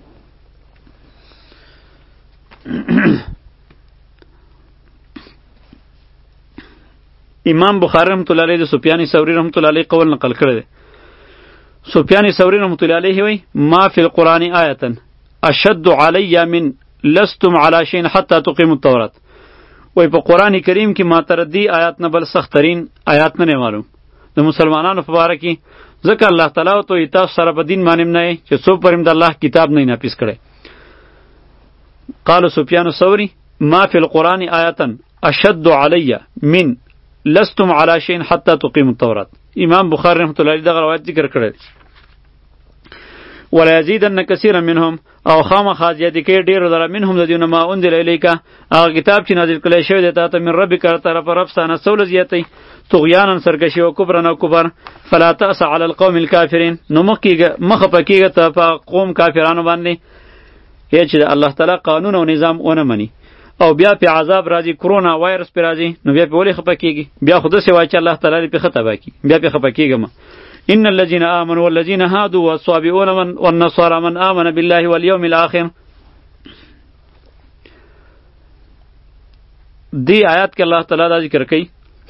امام بخاری رحمت الله علیه د سفیان ثوری رحمت الله علیه قول نقل کړی دی. سفیان ثوری رحمت الله علیه وی ما فی القرآن آیتا اشد علی من لستم علی شیء حتی تقیموا التوراة. وی په قرآن کریم کې ما تر دې آیات نه بل سخت ترین آیات نه معلوم د مسلمانانو په باره کې، ځکه الله تعالی ته تاسو سره په دین باندې نه یې چې څو پرې د الله کتاب نه نافذ کړي. قال سفیان الثوری ما فی القرآن آیتا اشد علی من لستم علی شیء حتی تقیموا التوراة. امام بخاری رحمت الله علیه دغه روایت ذکر کړی. ولا یزیدن کثیرا منهم، او خامخا زیاتې کوي ډېرو لره منهم د دینه ما انزل الیک، هغه کتاب چې نازل کړی شوی دی تا ته من ربک طرف رب ستانه سوله زیاتی، طغیانا سرکشي او کفرا او کفر. فلا تأس علی القوم الکافرین، نو مخ کېږه مخه پکېږه ته په قوم کافرانو باندې هیڅ چې د الله تعالی قانون او نظام ونه مني، او بیا په عذاب راځي، کرونا وایرس په راځي، نو بیا په ولې خپه کېږي؟ بیا خو داسې وایي چې الله تعالی په خطا باکي، بیا په خپه کېږم. ان الذين آمنوا والذين هادوا والصابئون والنصارى من آمن بالله واليوم الآخر. دی آیات کې الله تعالی دا ذکر کوي،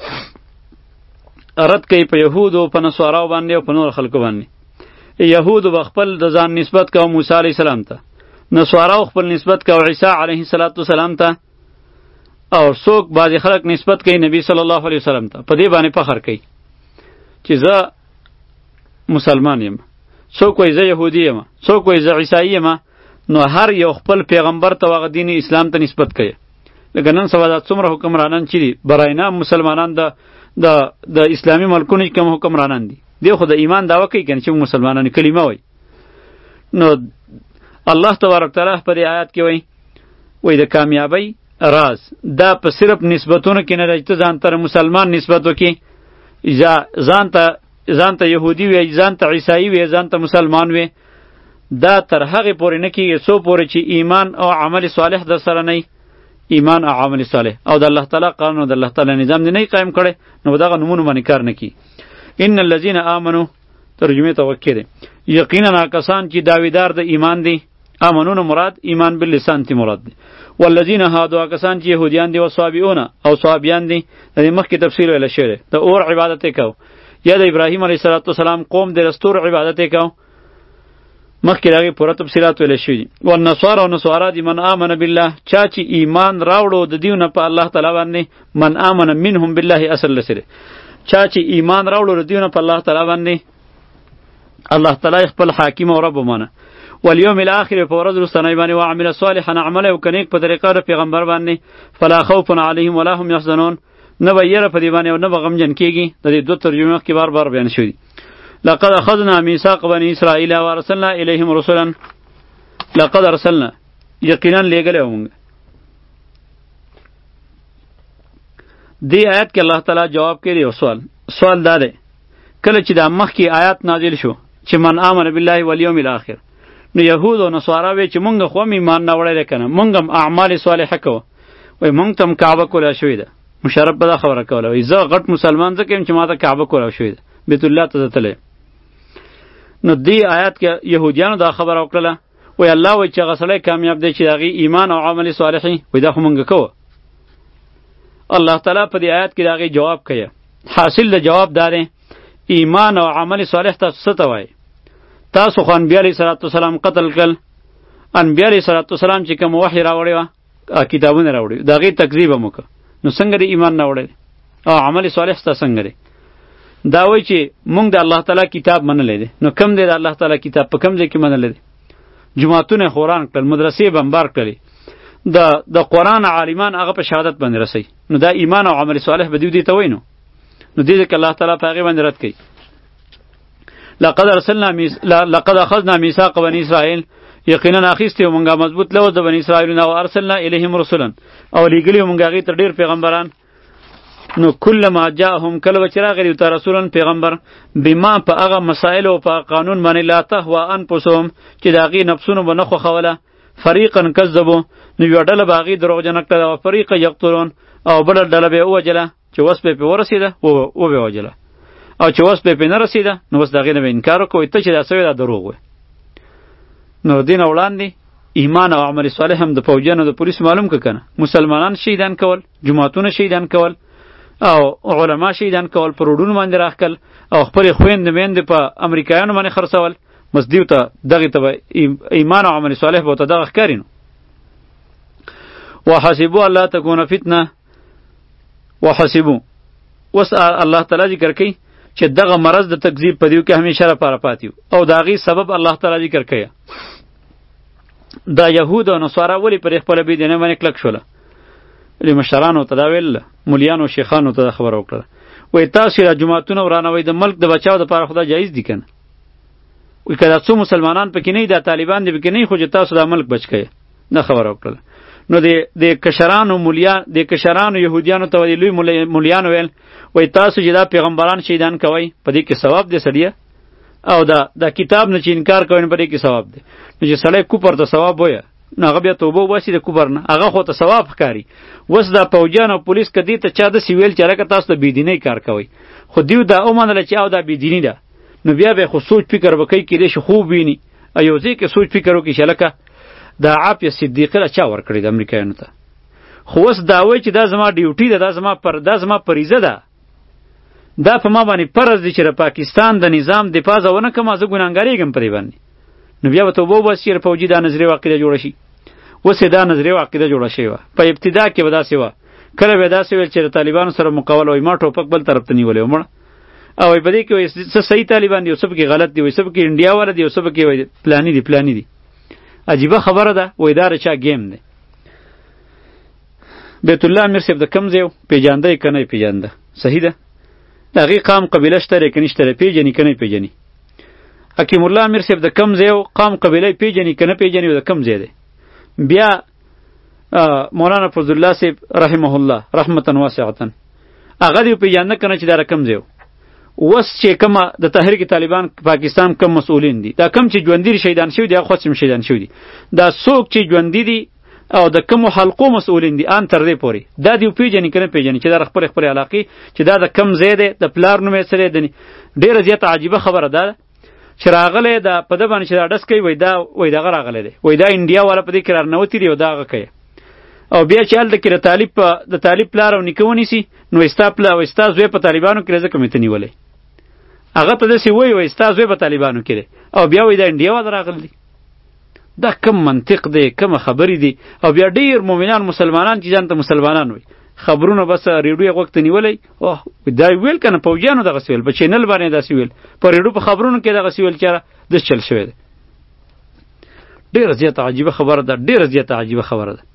رد کوي په یهودو په نصاراو باندې او په نور خلکو باندې. یهودو به خپل د ځان نسبت کوي موسی علیه السلام ته، نصاراو خپل نسبت کوي عیسی علیه السلام ته، او څوک بعضې خلک نسبت کوي نبی صلی الله علیه وسلم ته. په دې باندې فخر کوي چې زه مسلمان یم، څوک وایي زه یهودي یم، څوک وایي زه عیسائی یم. نو هر یو خپل پیغمبر ته هغه دین اسلام ته نسبت کوي. لکه نن سبا دا څومره حکمرانان چې دي براینه مسلمانان د د د اسلامي ملکونو کوم حکمرانان دي، دی خو د ایمان دعوه کوي کنه چې مسلمانان کلمه وایي. نو الله تبارک تعالی په دې آیات کې وایي وایي د کامیابی راز دا په صرف نسبتونو کې نه دی چې ځان ته مسلمان نسبت وکړي، ځان ته ځان ته یهودي وي، ځان ته عیسائی وي، ځان ته مسلمان وي. دا تر هغې پورې نه کېږي څو پورې چې ایمان او عمل صالح در سره نه وي. ایمان او عمل صالح او د الله تعالی قانون او د الله تعالی نظام نه قائم کړي نو دغه نمونه باندې کار نه کی. ان الذين آمنوا ترجمه توکید یقینا کسان چې داویدار د ایمان دي، امنون مراد ایمان باللسان تی مراد دی. والذین هادوا کسان چې یهودیان دي او صابئون او صابیان دي، د مخکې تفسیر ویل شوی د اور عبادت کو یا د ابراهیم علیه السلام قوم د رستور عبادت کو مخکې راغی پوره تفصیلات ویل شوی. والنصارى او نصارا دي من آمن بالله چا چې ایمان راوړو د دیونه په الله تعالی باندې، من آمن منهم بالله اصل لسره چا چې ایمان راوړو د دیونه په الله تعالی باندې، الله تعالی خپل حاکم او رب ومانه. والیوم الاخر په ورځ وروستنۍ باندې وعمل صالحا عمل او کنیک په طریقه د پیغمبر باندې، فلا خوف علیهم ولا هم یحزنون، نه به یره په دې باندې او نه به غمجن کیږي. د دې دوه ترجمه کې بار بار بیان شوی. لقد اخذنا ميثاق بني اسرائيل وارسلنا اليهم رسلا، لقد ارسلنا یقینا لېږلی موږ. دې آیت کې الله تعالی جواب کوي یو سوال. سوال دا دی کله چې د مخکې آیات نازل شو چې من آمن بالله والیوم الاخر، نو یهود او نصارا وی چې مونږ خو هم ایمان نه وړی کنه، مونږ هم اعمال صالحه کوو، وای مونږ ته هم کعبه کولا شوې ده. مشرف به دا خبره کوله، وای زه غټ مسلمان ځکه یم چې ما ته کعبه کولا شوې ده، بیت الله ته تللی. نو دې آیات کې یهودیانو دا خبره وکړله، وای الله وای چې هغه سړی کامیاب دی چې د هغې ایمان او عمل صالحي، وای دا خو مونږ کوو. الله تعالی په دې آیات کې د هغې جواب کوي. حاصل د جواب دا دی ایمان او عمل صالح تاسو څه ته وایي؟ تاسو خو انبیا علیه السلام قتل کړل، انبیا علیه السلام چې کوم وحی راوړی وه کتابونه راوړي د هغې تکذیب هم وکړه، نو څنګه دی ایمان نه وړی او عمل صالح ستا څنګه دی؟ دا وایي چې مونږ د الله تعالی کتاب منلی دی، نو کم دی د الله تعالی کتاب په کم ځای کې منلی دی؟ جوماتونه خوران کړل، مدرسې بمبار کړلې، د د قرآن عالمان هغه په شهادت باندې رسوي، نو دا ایمان او عمل صالح به دوی دې ته وایي. نو نو دې ځکه الله تعالی په هغې باندې رد کوي. لقد ارسلنا میس... لقد اخذنا ميثاق بني اسرائيل، یقینا اخیسته مونږه مضبوط لو د بني اسرائیل او ارسلنا الیهم رسلا، او لېږلي مونږه هغې ته ډېر پیغمبران. نو کلما جاءهم کله به چې راغلی ته رسولا پیغمبر، بما په هغه مسایلو او په قانون باندې لا تهوا انفسهم چې د هغې نفسونو به نه خوښوله، فریقا کذبو نو یوه ډله به هغې دروغجنه کړله، او فریقا یقتلون او بله ډله به یې ووجله چې وس به یې پرې ورسېده وبې وجله، او چې وس به یې پرې نه رسېده نو وس د هغې نه به انکار وکړو ته چې دا سوی دا دروغ وی. نو دې نه وړاندې ایمان او عمل صالح هم د پوجیانو د پولیس معلوم که کنه، مسلمانان شهیدان کول، جماعتونه شهیدان کول، او علما شهیدان کول، په روډونو باندې راښکل، او خپلې خویندې میندې په امریکایانو باندې خرڅول، بس دیو ته دغې ته به ایمان او عمل صالح به ورته دغه ښکاري. نو وحسبو الله تکونه فتنه، وحسبو اوس الله تعالی ذکر کوي چې دغه مرض د تکذیب په دیو کې همیشه لپاره پاتې او د هغې سبب الله تعالی ذکر کوي. دا یهود او نصارا ولې پر خپله بېدینۍ باندې کلک شوله؟ مشرانو ته دا ویل، مولیانو شیخانو ته دا خبره وکړه، وایي تاسو دا جوماتونه ورانوئ، د ملک د بچاو دپاره خو دا جایز دي که نه؟ وایي که دا څو مسلمانان پکې نه وي، دا طالبان دې پکې نه وي، خو چې تاسو دا ملک بچ کوئ. دا خبره وکړله. نو د د کشرانو مولیان د کشرانو یهودیانو ته لوی مولیانو ویل، وایي تاسو چې دا پیغمبران شهیدان کوئ په دې کې ثواب دی سړیه، او دا دا کتاب نه چې انکار کوئ په دې کې ثواب دی. نو چې سړی کوپر ته ثواب وایه نو هغه بیا توبه وباسي د کوپر نه، هغه خو ته ثواب ښکاري. اوس دا پوجیان او پولیس که دې ته چا داسې ویل چې هلکه تاسو د بېدینۍ کار کوئ، خو دیو دا ومنله چې او دا بېدیني ده، نو بیا به خو سوچ فکر به کوي، کیدای شي خوب ویني، او یو ځای کې سوچ فکر وکړي چې هلکه دا عافیه صدیقه له چا ورکړې ده امریکایانو ته. خو اوس دا وایي چې دا زما ډیوټي ده، دا زما پر دا زما فریضه ده، دا په ما باندې فرض دی چې د پاکستان د نظام دفاع زه ونه کړم، زه ګناهګارېږم په دې باندې. نو بیا به توبه وباسي چې فوجي دا نظریه او عقیده جوړه شي. اوس یې دا نظریه او عقیده جوړه شوې وه. په ابتدا کې به داسې وه، کله به یې داسې ویل چې د طالبانو سره مقابله وایي، ما ټوپک بل طرف ته نیولی و مړه، او په دې کې وایي څه صحیح طالبان دي، یو څه پکې غلط دي، وایي څه پکې انډیا والا دي، یو څه پکې وایي پلاني دي پلاني دي. عجیبه خبره ده، وایي دا د چا ګیم دی. بیت الله امیر صاحب د کوم ځای و پېژانده یې که نه یې پېژانده؟ صحیح ده، د هغې قام قبیله شته دی که نشته دی، پېژني که نه یې پېژني؟ حکیم الله امیر صاحب د کوم ځای و قام قبیله یې پېژني که نه پېژني، د کوم ځای دی؟ بیا مولانا فضلالله صاحب رحمه الله رحمتا واسعتا هغه دې پېژانده که نه چې دا د کوم ځای و؟ اوس چې کومه د تحریک طالبان پاکستان کم مسؤلین دي، دا کم چې ژوندي شهیدان شوي دي، هغه خو هم شهیدان شوي دي، دا څوک چې ژوندي دي او د کوم حلقو مسؤلین دي ان تر دې پوري دا دی پیژنې کنه پیژنې چې دا خپل خپل علاقې چې دا د کم ځای دی د پلار نوم یې سره دی. ډیره زیاته عجیبه خبره ده چې راغلی دا په ده باندې چې دا ډس کوي وای دا وای دغه راغلی دی وای دا انډیا والا په دې کې راننوتي دی او دا هغه کوي او بیا چې هلته کې د طالب په د طالب پلار او نیکه ونیسي نو ستا پلار او ستا زوی په طالبانو کې ځکه مې ته نیولی هغه ته داسې وایي وایي ستا زوی په طالبانو کې دی او بیا وایي دا انډیا والا راغلی دی. دا کم منطق دی کومه خبرې دي او بیا ډیر مؤمنان مسلمانان چې ځان ته مسلمانان وایي خبرونه بس ریډیو یې غوږ ته نیولی اوه دا ویل که نه پوجیانو دغسې ویل په چینل باندې داسې ویل په ریډیو په خبرونو کې دغسې ویل چې داسې چل شوی دی. ډېره زیاته عجیبه خبره ده ډېره زیاته عجیبه خبره ده.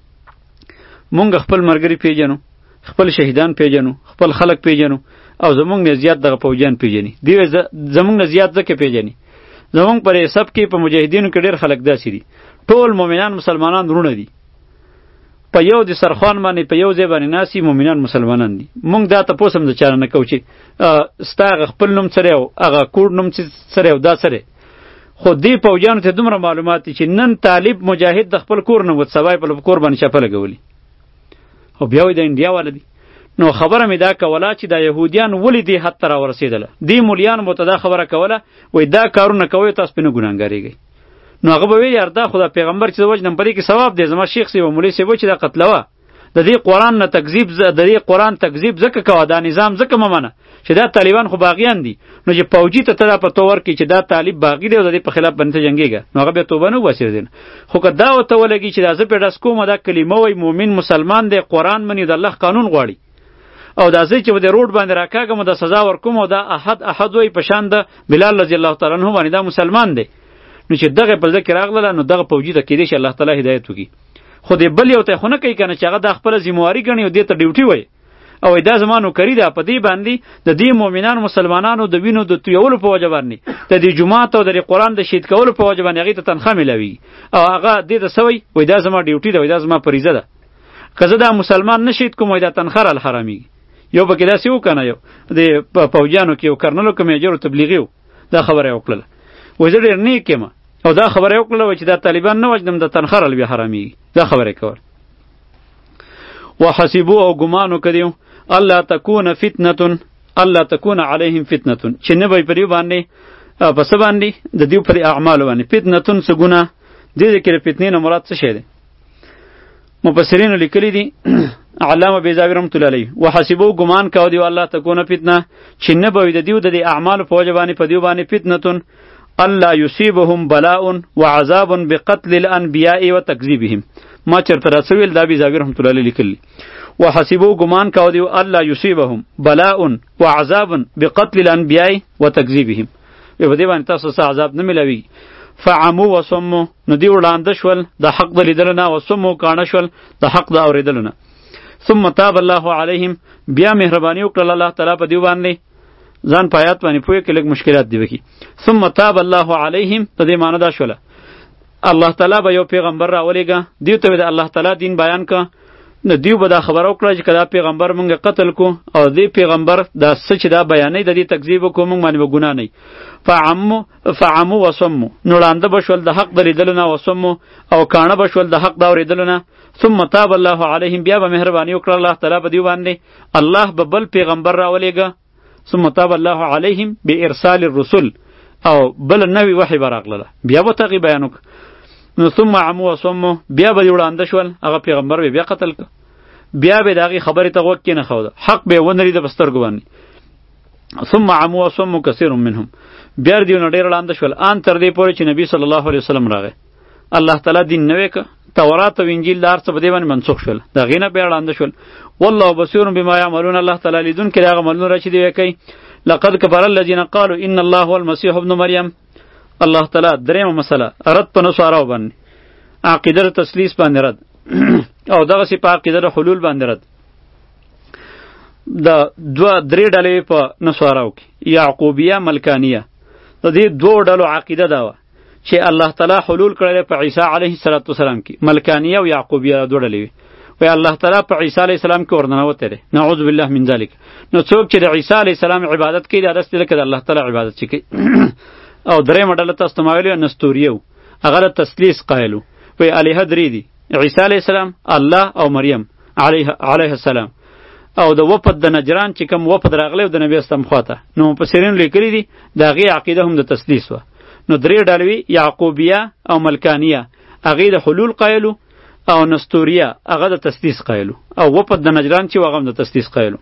مونږ خپل ملګري پیژنو خپل شهیدان پیژنو خپل خلک پیژنو او زمونږ نه زیات دغه پوجیان پیژني دی زمونږ نه زیات ځکه پیژني زمونږ پر حساب کې په مجاهدینو کې ډېر خلک داسې دي ټول مؤمنان مسلمانان وروڼه دي په یو د سرخوان باندې په یو ځای باندې ناسي مؤمنان مسلمانان دي. مونږ دا تپوس هم د چا نه کوو چې ستا هغه خپل نوم څه دی او هغه کوډ نوم څه دی او دا څه دی خو دې پوجیانو ته دومره معلومات دي چې نن طالب مجاهد د خپل کور نه وت سبا یې په کور باندې چاپه لګولي او بیا وایي د انډیا والا دي. نو خبره مې دا کوله چې دا یهودیان ولې دې حد ته راورسېدله دې مولیانو مو ته دا خبره کوله وایي دا کارونه کوئ تاسو پرې نه ګناهګارېږئ. نو هغه به ویل یار دا خو دا پیغمبر چې د وجنم په دې کې ثواب دی زما شیخ صاحب او مولوي صاحب چې دا قتلوه د دې قرآن نه تکذیب د دې قرآن تکذیب ځکه کوه دا نظام ځکه مه منه چې دا طالبان خو باغیان دي نو چې فوجي ته ته دا پتو ورکړي چې دا طالب باغي دی او د دې په خلاف باندې ته جنګېږه نو هغه بیا توبه نه وباسي ځینې خو که دا ورته ولګي چې دا زه پرې ډس کوم دا کلمه وایي مؤمن مسلمان دی قرآن مني د الله قانون غواړي او دا زه چې د روډ باندې راکاږم دا سزا ورکوم او دا احد احد وایي په شان د بلال رضی الله تعالی عنه باندې دا مسلمان دی نو چې دغه په ذکر راغله نو دغه فوجي ته کېدی شي الله تعالی هدایت وکړي خو دې بل یو ته خو نه کوي کنه چې هغه د خپل ذمہواری ګڼي او دې ته ډیوټي وایي او دا زمانو کری ده په دې باندې د دې مؤمنان مسلمانانو د وینو د تویولو په وجه باندې د دې جماعت او د قرآن د شهید کولو په وجه باندې هغې ته تنخواه میلاوي او هغه دې ته څه وایي وایي دا زما ډیوټي ده وایي دا زما فریضه ده که زه دا مسلمان نه شهید کوم وایي دا تنخواه راله حرامېږي. یو پکې داسې و که نه یو د پوجیانو کې یو کرنلو که میجر تبلیغي و دا خبره یې وکړله وایي زه ډېر نیک یم او دا خبره یې وکړله چې دا طالبان نه وجنم د تنخواه راله بیا حرامېږي دا خبره یې کول. وحسبو او ګمان وکړي الله تکون فتنه الله تکون علیهم فتنه چې نه به پرې باندې په څه باندې د دې پر اعمال باندې فتنه څه ګناه دې ذکر فتنې نه مراد څه شی دی مفسرین لیکلي دي علامه بیزاوی رحمت الله علیه وحسبو ګمان کاو دی الله تکون فتنه چې نه به د دې د اعمال په وجه باندې په دې باندې فتنه الله یصيبهم بلاء وعذاب بقتل الانبیاء وتکذیبهم ما چرته رسول دا بیزاوی رحمت الله علیه لیکلی وحسبوا ګمان کاو دی الله یصيبهم بلاء وعذاب بقتل الانبیاء وتکذیبهم په دې باندې تاسو څه عذاب نه ملوي فعموا وصموا نو دی وړاندې شول د حق د لیدل نه وصموا کانه شول د حق د اوریدل نه ثم تاب الله علیهم بیا مهرباني وکړه الله تعالی په دې باندې ځان پایات باندې پوهه کې لږ مشکلات دی وکي ثم تاب الله علیهم په دې معنی دا شوله الله تعالی به یو پیغمبر راولېږه دیو ته د الله تعالی دین بیان کا نو دیو به دا خبر وکړه چې کدا پیغمبر مونږ قتل کو او دی پیغمبر دا سچ دا بیانې د دې تکذیب کو مونږ باندې ګناه نه فعمو فعمو وصمو نو لاندې بشول د حق دلیدل نه وصمو او کانه بشول د حق دا اوریدل نه ثم تاب الله علیهم بیا به مهرباني وکړه الله تعالی په دیو باندې الله به بل پیغمبر راولېږه ثم تاب الله علیهم بارسال الرسل او بل نوی وحی براغله بیا به تغي بیان وک نو ثم عمو وصمو بیا به وړاندې شول هغه پیغمبر به بیا قتل ک بیا به داغي خبره ته وک نه خو حق به ونري د بسترګو باندې ثم عمو وصمو كثير منهم بیا دی نو ډیر وړاندې شول ان تر دې پورې چې نبی صلی الله علیه وسلم راغی الله تعالی دین نوې ک تورات او انجیل دار څه بده باندې منسوخ شول دا غینه بیا وړاندې شول والله بصیر بما يعملون الله تعالی لیدون کړي هغه عملونه رچې دی کوي لقد كفر الذين قالوا ان الله هو المسيح ابن مريم الله تعالی درېمه مسله رد په نسوارو باندې عقیده تسلیث باندې رد او دغه سی په عقیده حلول باندې رد د دوه درې ډلې په نسوارو کې یعقوبیه ملکانیه د دې دوه ډلو عقیده دا و چې الله تعالی حلول کړل په عیسی علیه السلام کې ملکانیه او یعقوبیه دوه ډلې وی الله تعالی په عیسی علیه السلام کې ورننوته دی نعوذ بالله من ذلک نو څوک چې د عیسی علیه السلام عبادت کوي دا داسې لکه د الله تعالی عبادت چې کوي او درې مډله تاسو ته ویلو نستوریو هغه تسلیث قایلو وی الیه درې دی عیسی علیه السلام، الله او مریم علیه علیه السلام. او د وفد د نجران چې کوم وفد راغلی د نبی اسلام خواته، نو مفسرین لیکلي دي د هغې عقیده هم د تسلیس وه. نو درې ډلې یعقوبیه او ملکانیه، هغې د حلول قایلو، او نستوریه هغه د تسلیس قایلو، او وفد د نجران چې هغه هم د تسلیس قایلو.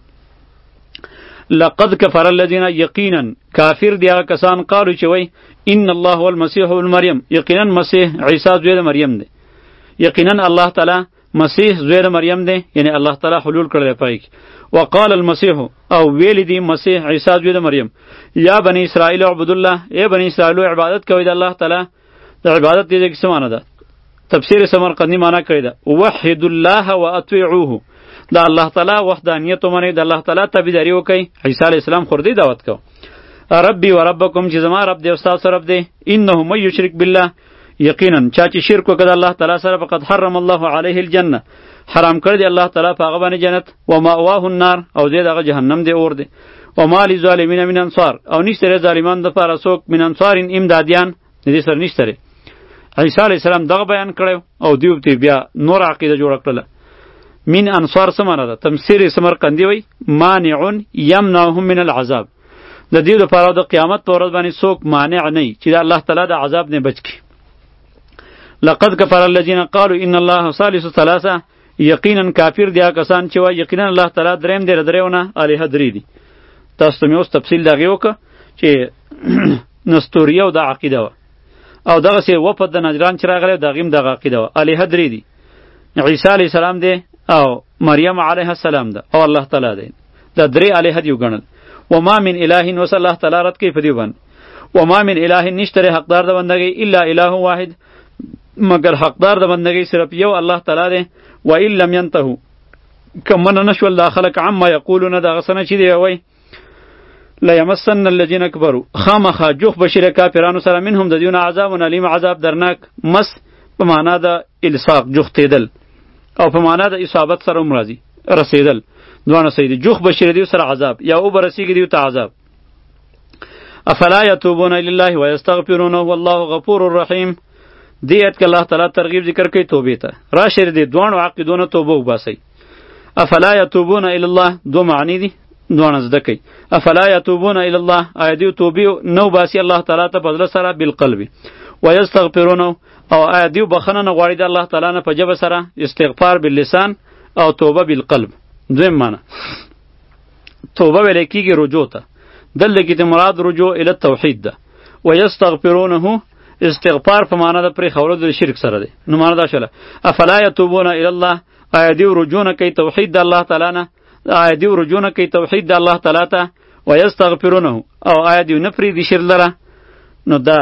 لقد کفر الذین، یقینا کافر دی هغه کسان، قالو چې وای ان الله والمسیح ابن مریم، یقینا مسیح عیسی زوی د مریم دی، یقینا الله تعالی مسیح زوی د مریم دی، یعنی الله تعالی حلول کړی پای کې. وقال المسیح، او ویل دی مسیح عیسی زوی د مریم، یا بنی اسرائیل اعبدوا الله، ای بنی اسرائیل عبادت کوئ د الله تعالی. د عبادت دې کې څه معنی ده؟ تفسیر سمرقندی معنا کړی ده وحد الله واطیعوه، دا الله تعالی وحدانیت ومنئ، د الله تعالی تابعداري وکئ. عیسی علیه السلام خردی دعوت کو. ربی و ربکم، چې زما رب دی او ستاسو رب دی. انه من یشرک بالله، یقینا چا چې شرک وکړ الله تعالی سره، فقد حرم الله علیه الجنه، حرام کړی دی الله تعالی په هغه باندې جنت. و مأواه النار، او دې دغه جهنم دی اور دی. و ما للظالمین من انصار، او نشته ظالمان د پاره څوک من انصار امدادیان، دې سره نشته. عیسی علیه السلام دغه بیان کړی او دیو ته بیا نور عقیده جوړ کړله. من انصار څه معنی ده؟ تفسیر سمرقندی وای مانع یمنعهم من العذاب، د دې لپاره د قیامت پر ورځ باندې څوک مانع نه چې د الله تعالی د عذاب نه بچ کی. لقد کفر الذین قالوا ان الله ثالث ثلاثه، یقینا کافر دي کسان چې وای یقینا الله تعالی دریم دی درېونه الہ درې دي. تاسو ته اوس تفصیل دغه وکړه چې نستوریه او د عقیده و، او دغه سی وفد د نجران چې راغلی دغه هم دغه عقیده و، الہ درې دي. عیسی علیه السلام دی او مریم علیه السلام ده او الله تعالی دی، دا درې الہ دی وګڼل. وما من اله، وصلی الله تعالی رد کوي په دې باندې، وما من اله نشته حقدار د بندګۍ الا اله واحد، مگر حقدار د بندګۍ صرف یو الله تعالی دی. و ان لم ينتهوا، کمن نشول دا خلق عما یقولون، دا غسنه چې دی وای لا یمسن الذین کفروا، خامخا جوخ بشیر کافرانو سره منهم د دیونه عذاب علیم، عذاب درناک. مس په معنا د الصاق جوختیدل، او په معنا د اصابت سره مرادی رسیدل، دوانه سید جوخ بشیر دیو سره عذاب، یا او برسیږي دیو ته عذاب. افلا یتوبون الی الله ویستغفرونه والله غفور رحیم. دې ایت کې الله تعالی ترغیب ذکر کوي توبې ته، راشر دې دوانو عقیدونه توبه وباسي. افلا یتوبون الی الله دو معنی دي، دوانه زده کوي. افلا یتوبون الی الله، آیا دیو توبې نو باسي الله تعالی ته بدل سره بالقلب، ویستغفرونه، او آیا دیو بخنه نه غواړي د الله تعالی نه په جبه سره، استغفار باللسان او توبه بالقلب. دویم معنی توبه ویل کېږي رجوع ته، دلته کې د مراد رجوع الی التوحید ده. ویستغفرونه استغفار په معنا د پرې خولو د شرک سره دی. نو معنا دا شوله افلا یتوبون الی الله، آیا دیو رجوع نه کوي توحید د الله تعالی نه، آیا دیو رجوع نه کوي توحید د الله تعالی ته. ویستغفرونه، او آیا دیو نه پرېږدي شرک لره. نو دا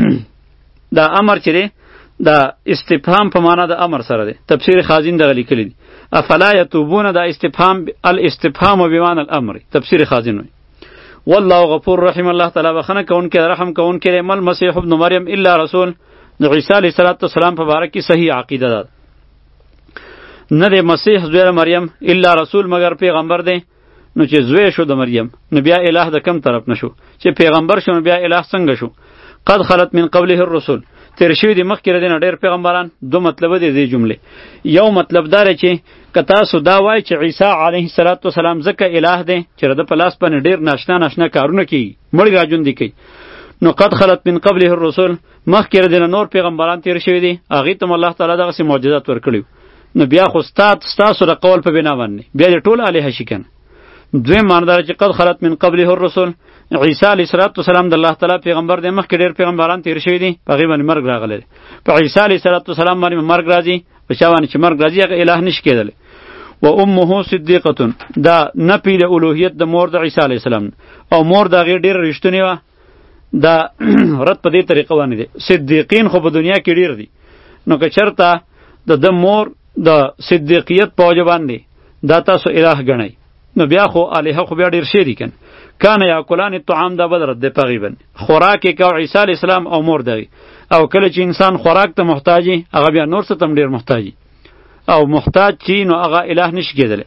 دا امر چې دی دا استفهام په معنا د امر سره دی. تفسیر خازین دغه لیکلی دی افلا یتوبون، دا استفهام الاستفهام بمعنى الامر، تفسیر خازین وی. والله غفور رحیم، الله تعالی بخنه کون کې رحم کون کې. مل مسیح ابن مریم الا رسول، د عیسی علیه السلام په باره کې صحیح عقیده ده، نه دی مسیح زوی مریم الا رسول مگر پیغمبر دی. نو چې زوی شو د مریم، نو بیا الہ د کم طرف نشو، چې پیغمبر شو نو بیا الہ څنګه شو؟ قد خلت من قبله الرسل، تیر شوی دی مخکې ردینه ډیر پیغمبران. دو مطلب دی دې جمله. یو مطلب دار چې کتا سو دا وای چې عیسی علیه السلام زکه الہ دی چې د پلاس باندې ډیر ناشنا ناشنا کارونه کوي، مړی راجون دی کوي. نو قد خلت من قبله الرسل، مخکې ردینه نور پیغمبران تیر شوی دی، هغه ته الله تعالی دغه سي معجزات ورکړي. نو بیا خو ستات ستاسو د قول په بنا باندې بیا ټول الہ شي کنه. دویم معنی دا چې قد خلت من قبله الرسل، عیسی علیه السلام د الله تعالی پیغمبر دی، مخکې ډیر پیغمبران تیر شوی دي، په هغې باندې مرګ راغلی. په عیسی علیه السلام باندې مرګ راځي، په چا باندې چې مرګ راځي هغه الہ نشي کېدلی. و امه صدیقه، دا نفی د الوهیت د مور د عیسی علیه السلام، او مور د هغې ډېره رښتونې وه. دا رد په دې طریقه باندې دی، صدیقین خو په دنیا کې ډېر دي، نو که چېرته د ده مور د صدیقیت په وجه باندې دا تاسو الہ ګڼئ، نو بیا خو الهه خو بیا ډېر شی دي کنه. کان یاکلان الطعام، دا بل رد دی په هغې باندې. خوراک یې کو عیسی علیه السلام او مور دغې، او کله چې انسان خوراک ته محتاجي، هغه بیا نور څه ته هم ډېر محتاجي، او محتاج چې نو هغه الہ نشي کېدلی.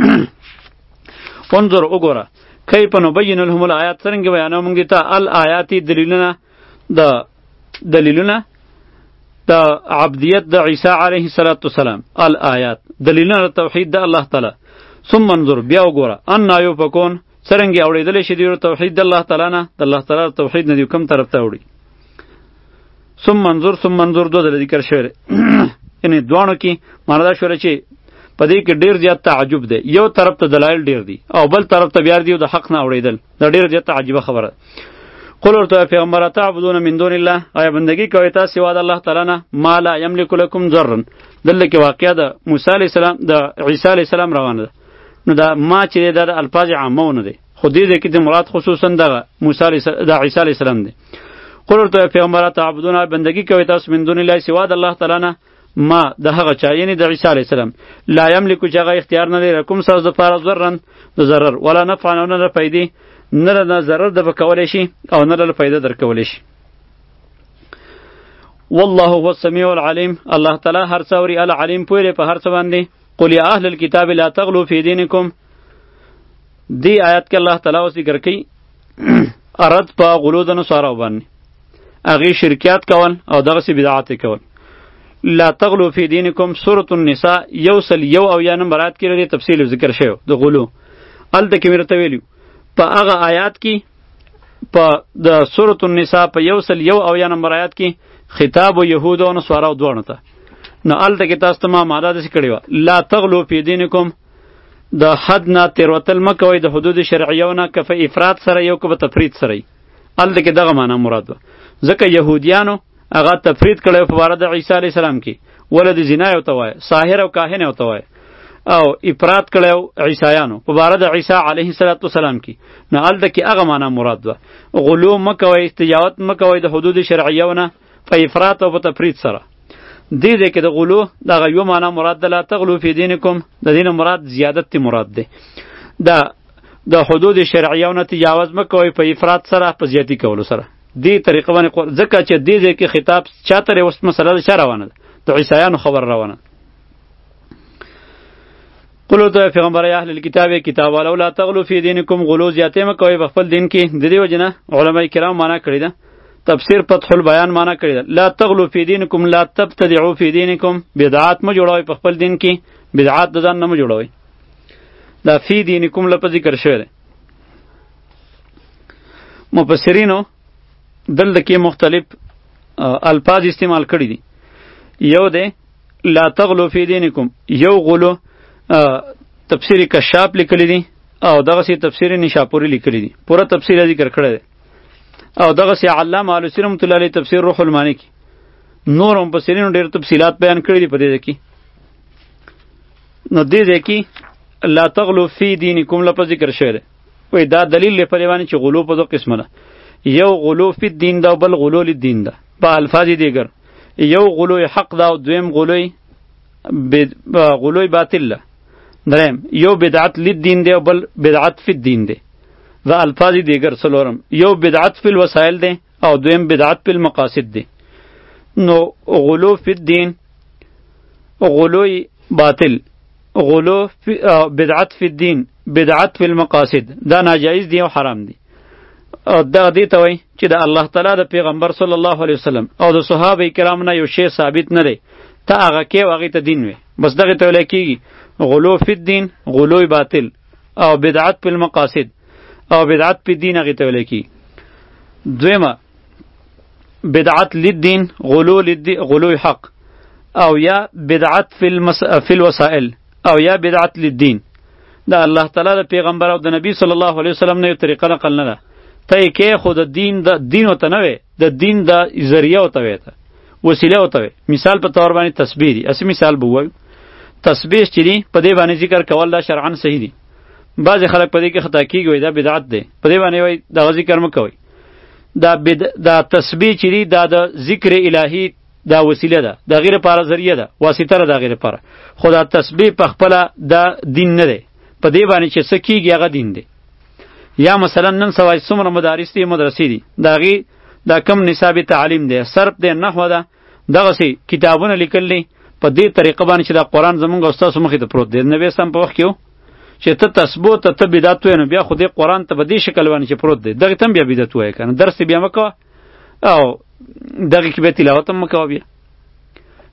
انظر وګوره کیف نبین لهم الآیات، څرنګه بیانوو موږ دې ته الآیات دلیلونه، د دلیلونه د عبدیت د عیسی علیه السلام الآیات دلیلونه توحید د الله تعالی ثم انظر بیا وګوره ان یوفکون څرنګه اوریدل شي د توحید د الله تعالی نه د الله تعالی توحید نه دی کوم طرف ته وړي ثم انظر ثم انظر دوه د ذکر شوی یعنی دوانو کې معنا دا شوی چې په دې کې ډیر زیات تعجب دی یو طرف ته دلایل ډیر دي او بل طرف ته بیا دی د حق نه اوریدل دا ډیر زیات عجیبه خبره قل ورته پیغمبر تعبدون من دون الله آیا بندگی کوي تاسو سوا د الله تعالی نه ما لا یملک لكم ضرا دلته کې واقعیا د موسی علی السلام د عیسی علی السلام روانه ده نو دا ما چې د الفاظ عامونه دي خو دې کې د مراد خصوصا د موسی علی د عیسی علی السلام دی قل ورته پیغمبر تعبدون بندگی کوي تاسو من دون الله سوا د الله تعالی نه ما د هغه چا یعنی د عیسی علی السلام لا یملک چې هغه اختیار نه لري کوم ساز د فار ضرر د ضرر ولا نفع نه نه پیدا نه له ضرر د بکولې شي او نه له فائدہ درکولې شي والله هو السميع العليم الله تعالی هر څه اوري العلیم پوهه په هر څه باندې قل یا اهل الكتاب لا تغلوا في دينكم دی آیات کې الله تعالی اوس ذکر کوي ارد په غلو د نصارو باندې اغه شرکیات کول او دغه سي بدعات کول لا تغلوا في دينكم سورة النساء یوسل یو او یا نمبر آیات کې لري تفصیل ذکر شوی د غلو ال تک مرته ویلو په هغه آیات کې په د سورة النساء په یوسل یو او یا نمبر آیات کې خطاب و یهود او نصارا دوړنه ته نو ال تک تاسو ته ما ماده دې کړی و لا تغلوا في دينكم د حد نه تیروتل مکوئ د حدود شرعیو نه که په افراط سره یو که په تفرید سره ال تک دغه معنا مراد و ځکه یهودیانو هغه تفرید کړی په باره د عیسی علیه السلام کې ولد زنا یو ته وایه ساحر او کاهن یو ته وایه او افراط کړی عیسایانو په باره د عیسی علیه السلام کې نو هلته کې هغه معنا مراد ده غلو مه کوئ تجاوت مه کوئ د حدود شرعیو نه په افراط او په تفرید سره دې دې کې د غلو دغه یو معنا مراد ده لا تغلو فی دینکم د دین مراد زیادت مراد ده د د حدود شرعیو نه تجاوز مه کوئ په افراط سره په زیاتی کولو سره دې طریقه باندې ځکه چې دې دې کې خطاب چاته اوس مسله ده چا روانه ده د عیسایانو خبر روانه قلو ته پیغمبر اهل الكتاب کتاب ولو لا تغلو فی دینکم غلو زیاته مه کوئ په خپل دین کې د دې وجنه علما کرام معنا کړی ده تفسیر فتح البیان معنا کړی ده لا تغلو فی دینکم لا تبتدعوا فی دینکم بدعات مه جوړوئ په خپل دین کې بدعات د ځان نه مه جوړوئ دا فی دینکم لپاره ذکر شوی دی مفسرینو دلته کې مختلف الفاظ استعمال کړي دي یو دی لا تغلو فی دینکم یو غلو تفسیر کشاف لیکلی دی او دغه سی تفسیر نشاپوری لیکلی دی پورا تفسیر ذکر کړی دی او دغه سی علامه علوسی رحمۃ اللہ علیہ تفسیر روح المانی کی نور هم مفسرینو ډېر تفصیلات بیان کړي دي په دې کې نو دې دې کې لا تغلو فی دینکم لپاره ذکر شوی دی وای دا دلیل لپاره باندې چې غلو په دوه قسمه ده یو غلو فی الدین دا بل غلو للدین ده په الفاظ دیگر یو غلو حق دا او دویم غلو غلو باطل ده دریم یو بدعت للدین ده او بل بدعت فی الدین ده و الفاظ دیگر سلورم یو بدعت فی الوسائل ده او دویم بدعت فی المقاصد ده نو غلو فی الدین غلو باطل غلو فی بدعت فی الدین بدعت فی المقاصد دا ناجایز دی او حرام دی او دا دی ته وای چې د الله تعالی د پیغمبر صلی الله علیه وسلم او د صحابه کرام نه یو شی ثابت نه دی ته هغه کې هغه ته دین وي بس دغه ته لکېږي غلو فی الدین غلو باطل او بدعت فی المقاصد او بدعت فی الدین هغه ته لکېږي دویمه بدعت للدین غلو للدین غلو حق او یا بدعت فی المس... فی الوسائل او یا بدعت للدین دا الله تعالی د پیغمبر او د نبی صلی الله علیه وسلم نه یو طریقه نقل نه ده ته کې خود دین د دین وته نه وي د دین د ذریعہ وته وي ته وسیله وته وي مثال په تور باندې تسبیح دی اسی مثال بووي تسبیح چې دی په دې باندې ذکر کول دا شرعاً صحیح دی بعض خلک په دې کې خطا کیږي دا بدعت دی په دې باندې وای دا ذکر مکوئ دا بد دا تسبیح چې دی دا د ذکر الهی دا وسیله ده دا غیر لپاره ذریعہ ده واسطه ده دا غیر لپاره خدا تسبیح په خپل دا دین نه دی په دې باندې چې څه کیږي هغه دین دی یا مثلا نن سوای څومره مدارس دي مدرسې دي دا غي دا کم نصاب تعلیم دی صرف دی نحو ده دغه سي کتابونه لیکل دي په دې طریقه باندې چې دا قرآن زمونږ استاد مخې ته پروت دی نبی سم په وخت کې چې ته تسبیح ته ته بدعت وې نو بیا خو دې قرآن ته په دې شکل باندې چې پروت دی دغه تم بیا بدعت وای کنه درس بیا مکو او دغه کې به تلاوت هم مکو بیا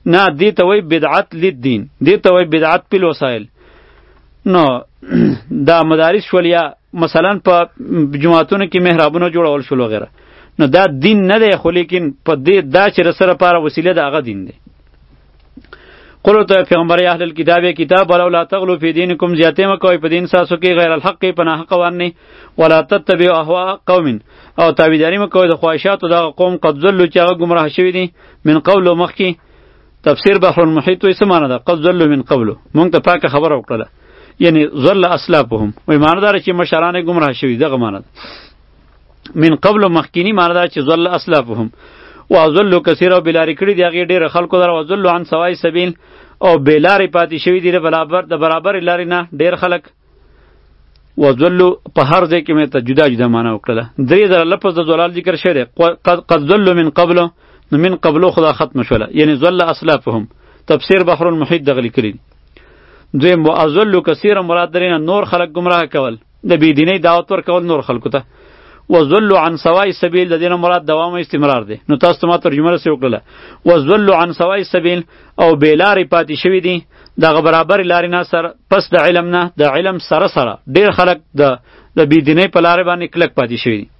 نه دې ته وایي بدعت للدین، دې ته وایي بدعت فی الوسایل. نو دا مدارس شول یا مثلا په جماعتونو کې محرابونه جوړول شول وغیره، نو دا دین نه دی، خو لیکن په دې دا چې رسره پاره وسیله د هغه دین دی. قل تو پیغمبر اهل الكتاب کتاب ولا لا تغلو فی دینکم، زیاتې مکوئ په دین ساسو کې غیر الحق په ناحق باندې، ولا تتبعوا اهواء قوم، او تابعداري مکوئ د خواهشاتو دغه قوم قد ذلوا چې هغه گمراه شوي دي من قبل مخکې. تفسیر بحر المحیط وایي څه معنی ده؟ قد ذلوا من قبل، مونږ ته پاکه خبره وکړله، یعنی ذل اسلافهم، وایي معنی داره چې مشران گمراه شوي، دغه معنی ده. من قبل مخکینی معنی ده چې ذل اسلافهم واذلوا کثیرا، بلاری کړي دی هغې ډېر خلکو در، وذلوا عن سوای سبیل، او بلاری پاتې شوي دي د برابر د برابر لارې نه ډېر خلک. وذلوا په هر ځای کې مې ته جدا جدا معنی وکړله. درې ځله لفظ د ضلال ذکر شوی دی. قد ذلوا من قبل، نو من قبلو خدا ختم شوله، یعنی ذل اسلافهم. تفسیر بحر المحیط دغه لیکلی دی. دویم واذلوا کثیرا مراد درې نه نور خلک گمراه کول، د بېدینۍ دعوت ورکول نور خلکو ته. وذلوا عن سوای سبیل د دې نه مراد دوام او استمرار دی. نو تاسو ته ما ترجمه رسې وکړله. وذلوا عن سوای سبیل، او بېلارې پاتې شوي دي دغه برابر لارې نه سره، پس د علم نه، د علم سره سره ډېر خلک د د بېدینۍ په لارې باندې کلک پاتې شوي دي.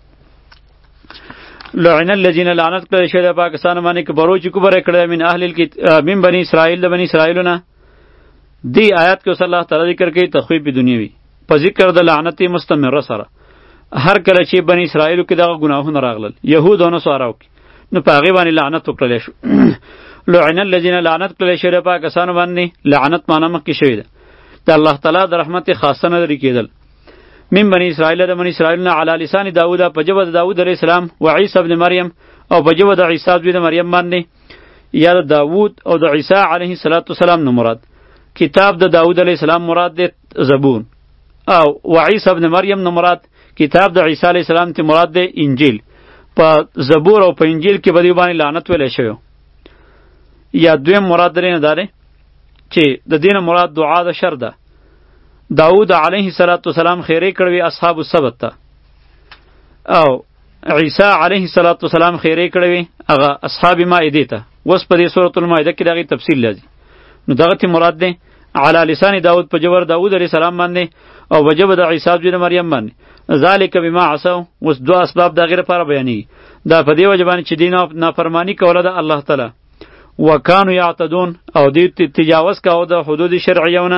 لعن الذین، لعنت کړی شوی دی پاکستان باندې کفرو چې کفر یې کړی من اهل الکتاب من بني اسرائیل، د بني اسرائیلو نه. دې آیات کې اوس الله تعالی ذکر کوي تخویف دنیوي په ذکر د لعنت مستمره سره. هر کله چې بني اسرائیلو کې دغه ګناهونه راغلل، یهود او نصاراو کې، نو په هغې باندې لعنت وکړلی شو. لعن الذین، لعنت کړلی شوی دی په کسانو باندې. لعنت معنا مخکې شوې ده د الله تعالی د رحمت خاصه نه لرې کېدل. من بني اسرائیل، د بني اسرائیل نه، علی لسان داود، په ژبه د داود علیه السلام، و عیسی ابن مریم، او په ژبه د عیسی زوی د مریم باندې. یا د داود او د عیسی علیه السلام نه مراد کتاب د داود علیه السلام مراد دی زبور، او و عیسی ابن مریم نه مراد کتاب د عیسی علیه السلام ته مراد دی انجیل. په زبور او په انجیل کې به دوی باندې لعنت ویلی شوی. یا دویم مراد درې نه داره چې د دین مراد دعا د شر ده. داود علیه السلام خیره کړوي اصحاب السبت ته، او عیسی علیه السلام خیره کړوي هغه اصحاب مائده ته. اوس په دې سورۃ المائده کې دغه تفصیل لازم. نو دغه ته مراد دی علی لسان داود په جبر داود علیه السلام باندې، او په جبر د عیسی ابن مریم باندې. ذالک بما عصوا، اوس دوه اسباب د غیر لپاره بیانېږي. دا په دې وجه باندې چې دین نافرمانی کوله د الله تعالی، وکانو یعتدون، او دې تجاوز کاوه د حدود شرعیونه.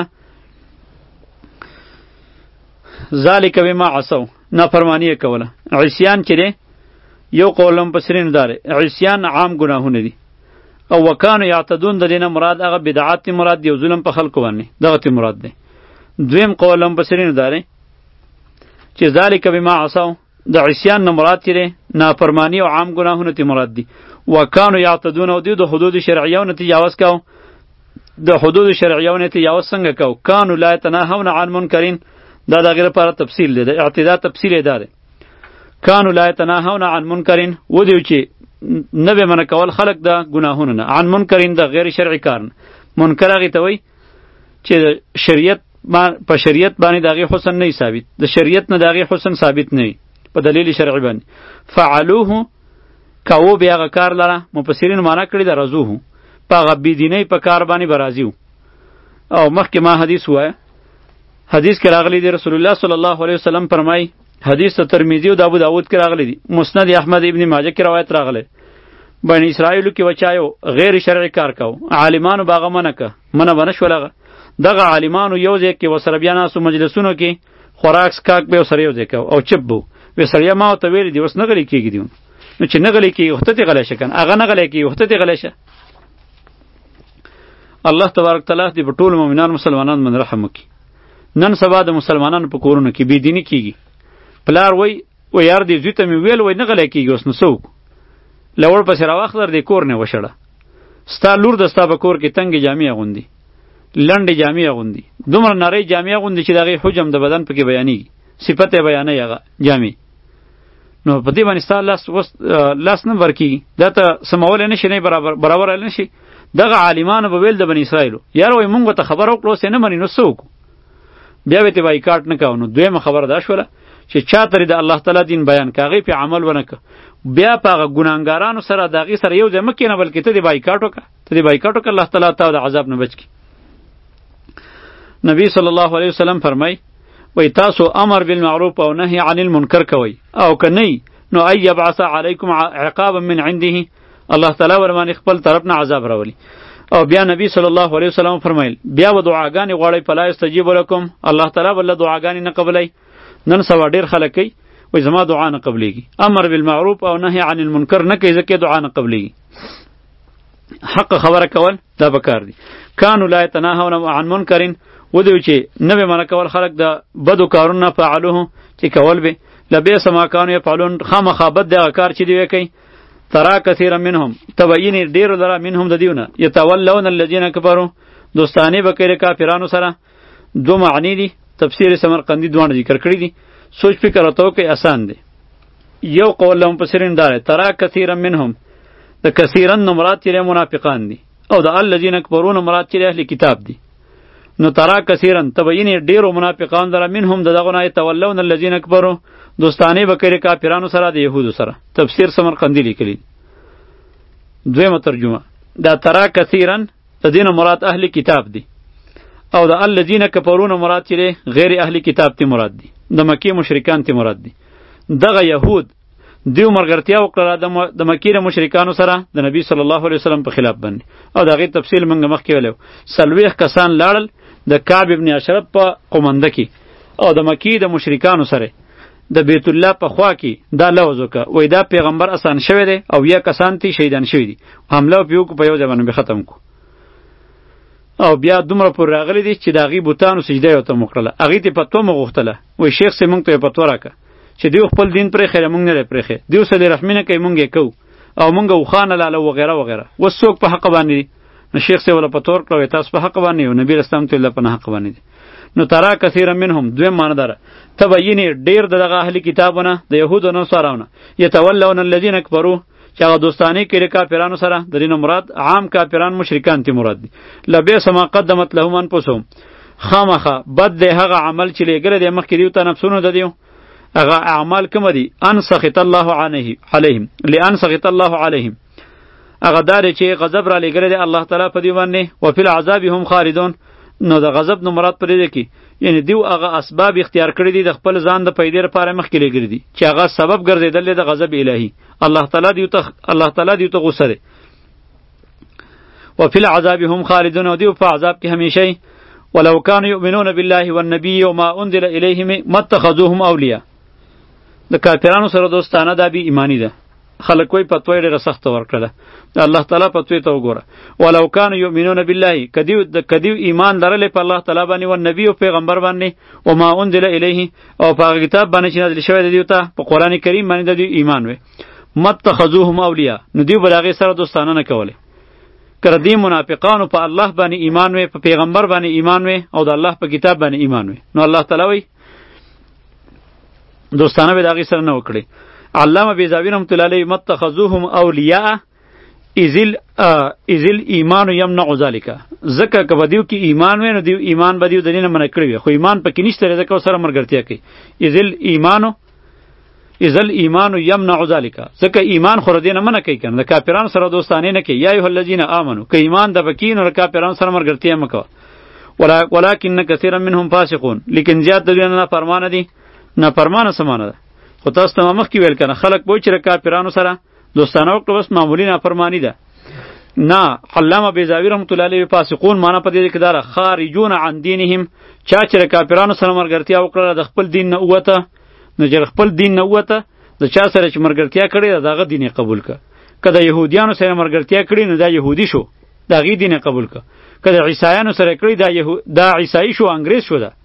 ذالک بما عصوا، نافرمانی کوله. عصیان چې دی یو قولم پسرین داره، عصیان عام گناهونه دي. او وکانو یعتدون د دینه مراد هغه بدعات مراد دی، ظلم په خلکو باندې، دغه ته مراد دی. دویم قولم پسرین داره چې ذالک بما عصوا، د عصیان نه مراد چې دی نافرمانی او عام گناهونه ته مراد دي. وکانو یعتدون، او دوی د حدود شرعیونه تجاوز کاو. د حدود شرعیونه تجاوز څنګه کاو؟ کانو لا یتناهون عن منکرین، دا د غیر لپاره تفصیل دی، د اعتدا تفصیل یې دا دی. کانو لا یتناهون عن منکرین، و دیو چې نه به منع کول خلق د ګناهونو نه، عن منکرین د غیر شرعي کار نه. منکر هغې ته وایي چې شریعت په شریعت باندې د هغې حسن نه ثابت، د شریعت نه د هغې حسن ثابت نه وي په دلیل شرعي باندې. فعلوه، کوو بیا هغه کار لره، مفسرین معنا کړي د رضوه، په هغه بېدینۍ په کار باندې به راضي وو. او مخکې ما حدیث ووایه، حدیث کې راغلی دی رسول الله صلی الله علیه وسلم فرمایي، حدیث ته ترمذی او د ابو داود کې راغلی دی، مسند احمد ابن ماجه کې روایت راغلی. بنی اسرائیلو کې وچایو غیر شرعي کار کو، عالمانو باغه منه که منه ونه شولغه. دغه عالمانو یو ځای کې وسره بیا ناسو مجلسونو کې خوراک سکاک به وسره یو ځای کو او چپ بو وسړیا ما ته ویل دی اوس نه غلی کېږي دی. نو چې نه غلی کېږي وخته ته غلی شه کنه، هغه نه غلی کېږي وخته ته غلی شه. الله تبارک تعالی دې په ټولو مؤمنان مسلمانان من رحم وکړي. نن سبا د مسلمانانو په کورونو کې بېدیني کېږي. پلار وای و یار دې زوی ته مې ویل وای نه غلی کېږي، اوس نو څه وکړو؟ لوړ پسې راواخلر دې کور نه وشړه. ستا لور د ستا په کور کې تنګې جامې اغوندي، لنډې جامې اغوندي، دومره نرۍ جامې اغوندي چې د هغې حجم د بدن پکې بیانېږي، صفت یې بیانوي هغه جامې. نو په دې باندې ستا لاس اوس لاس نه ورکېږي، دا ته سمولی نه شي، نه برابر برابرولی نه شي. دغه عالمانو به ویل د بني اسرائیلو یار وایي مونږ به ته خبره وکړو اوس یې نه مني، نو څه وکړو؟ بیا به یې بایکاټ نه کوو. نو دویمه خبره دا شوله چې چا ته د الله تعالی دین بیان که هغې پې عمل ونه که، بیا په ګناهګارانو سره دغه سره یو ځای مکینه بلکې ته د بایکاټ وکړه ته د بایکاټ وکړه الله تعالی ته د عذاب نه بچ کی. نبی صلی الله علیه وسلم فرمای وای تاسو امر بالمعروف او نهی عن المنکر کوي او کنی نو ای یبعث علیکم عقابا من عنده الله تعالی ورمان خپل طرف نه عذاب راولي. او بیا نبی صلی الله علیه وسلم فرمایل بیا و دعاګانې غواړئ فلا یستجیب لکم الله تعالی ول دعاګانې نه قبلای. نن سوا ډیر خلک کوي وای زما دعا نه قبلیږي امر بالمعروف او نهی عن المنکر نه کوي ځکه دعا نه قبلیږي. حق خبره کول دا بکار دي. کانوا لا یتناهون عن منکر ودوی چې نوې منع کول خلک د بدو کارونه فعلوه چې کول به لبئس ما کانوا یفعلون خامخا بد دغه کار چې دی کوي. ترا کثیر منهم تبین ډیر لرا منهم د دیونه یتولون الذین کفروا دوستانه بکره کافرانو سره. دو معنی دي تفسیر سمرقندی دوه ذکر کړی دي. سوچ فکر وتو کې آسان دي. یو قول لهم پسرین دار ترا کثیر منهم د کثیرن مراد چې منافقان دي او د الذین کفرون مراد چې اهل کتاب دي. نو ترا کثیرن تبین ډیرو منافقان در منهم دغه نه یتولون الذین کفروا دوستانه بکره کافرانو سره د یهودو سره. تفسیر سمرقندی لیکلی. دویمه ترجمه دا ترا کثیرن د دین مراد اهل کتاب دي او د الذین کفرون مراد چې غیر اهل کتاب تی مراد دي د مکی مشرکان تی مراد دي. دغه یهود دیو مرګرتیا وکړه د مکی مشرکانو سره د نبی صلی الله علیه وسلم په خلاف باندې او دغه تفصیل موږ مخکې ویلو. سلویخ کسان لاړل د کعب ابن اشرف په قومنده کې او د مکی د مشرکانو سره د بیت الله په خوا کې دا لوز وکړه وای دا پیغمبر آسان شوی دی او یا کسان تی شهیدان شوی دي حمله پیو کو په یو ځای باندې ختم کو. او بیا دومره پر راغلی دي چې د هغې بوتانو سجده یې ورته وکړله. هغې ته یې فتوا مغوښتله وایي شیخ صاحب موږ ته یې فتوا راکړه چې دوی خپل دین پرېښی دی موږ نه دی پرېښی دوی صلې رحمي نه کوي موږ یې کوو او موږ اوښانه لاله وغیره وغیره. اوس څوک په حق باندې دي؟ نو شیخ صاحب ورله فتوا ورکړه وایي تاسو په حق باندې یو نبي اسلام ته په نه حق باندې دي. نو ترا کثیر منهم دویم معنی داره تبینې ډېر د دغه اهلي کتابونه د یهودو نصاراونه یتولون الذین کفروا چې هغه دوستانې کړي کافرانو سره د دې نه مراد عام کافران مشرکان تی مراد دي. لبئس ما قدمت لهم انفسهم خامخه بد دی هغه عمل چې لګره دی مخکې دیو ته نفسونو د دیو هغه اعمال کوم دي ان سخط الله علیه علیهم لئن سخط الله علیهم هغه دار چې غضب را لګره دی الله تعالی په دی باندې او فی العذاب هم خالدون. نو د غضب نو مراد پرې دی کې یعنی دیو هغه اسباب اختیار کړی دي د خپل ځان د پیدې لپاره مخکې لګری دي چې هغه سبب ګرځیدل د غضب الهی الله تعالی دیو ته الله تعالی دیو ته غوسه دی. وفي العذاب هم خالدون او دیو په عذاب کې همیشه. ولو كانوا يؤمنون بالله والنبي وما انزل اليهم ما اتخذوهم اولیاء د کافرانو سره دوستانه دا بی ایمانی ده. خلک کوئی پتوی ډیره سخته ورکړه الله تعالی پتوی ته وګوره. ولو كانوا يؤمنون بالله کدیو د کدیو ایمان لرل په الله تعالی باندې او نبی او پیغمبر باندې او ما انزل الیه او په کتاب باندې چې نازل شوی دی ته په قران کریم باندې د ایمان وي متخذوهم اولیاء نو دی بلغه سره دوستانه نه کوله. کړه دی منافقانو په الله باندې ایمان وي په پیغمبر باندې ایمان وي او د الله په کتاب باندې ایمان وي نو الله تعالی وي دوستانه به دغه سره نه وکړي. علامه بیزاوی رحمۃ اللہ علیہ متخذوهم اولیاء ازل ازل ایمان یمنع ذالک زکه که بدیو کی ایمان وینو دیو ایمان بدیو دنه منع کړی خو ایمان پکې نشته زکه سره مرګرتیا کوي. ازل ایمانو ازل ایمان یمنع ذالک زکه ایمان خور دینه منع کوي کنه د کافرانو سره دوستانه نه کوي. یا ایه الذین آمنو که ایمان د بکین او کافرانو سره مرګرتیا مکو ولا ولکن کثیر منهم فاسقون لیکن زیات د نه فرمانه دي نه فرمانه سمانه ده. خو تاسو ته مخکې ویل کنه خلک وای چې کافرانو سره دوستانه وکړه بس معمولی نافرمانی ده. نه علامه بیزاوی رحمۃ اللہ علیہ فاسقون معنا پدې کې دار خارجون عن دینهم چا چې کافرانو سره مرګرتیا وکړه د خپل دین نه وته نو چې خپل دین نه وته د چا سره چې مرګرتیا کړي دغه دین قبول ک. کله يهوديانو سره مرګرتیا کړي نو دا يهودي شو دغه دین قبول ک. کله عیسایانو سره کړي دا یهود دا عیسائی شو انګریز شو ده.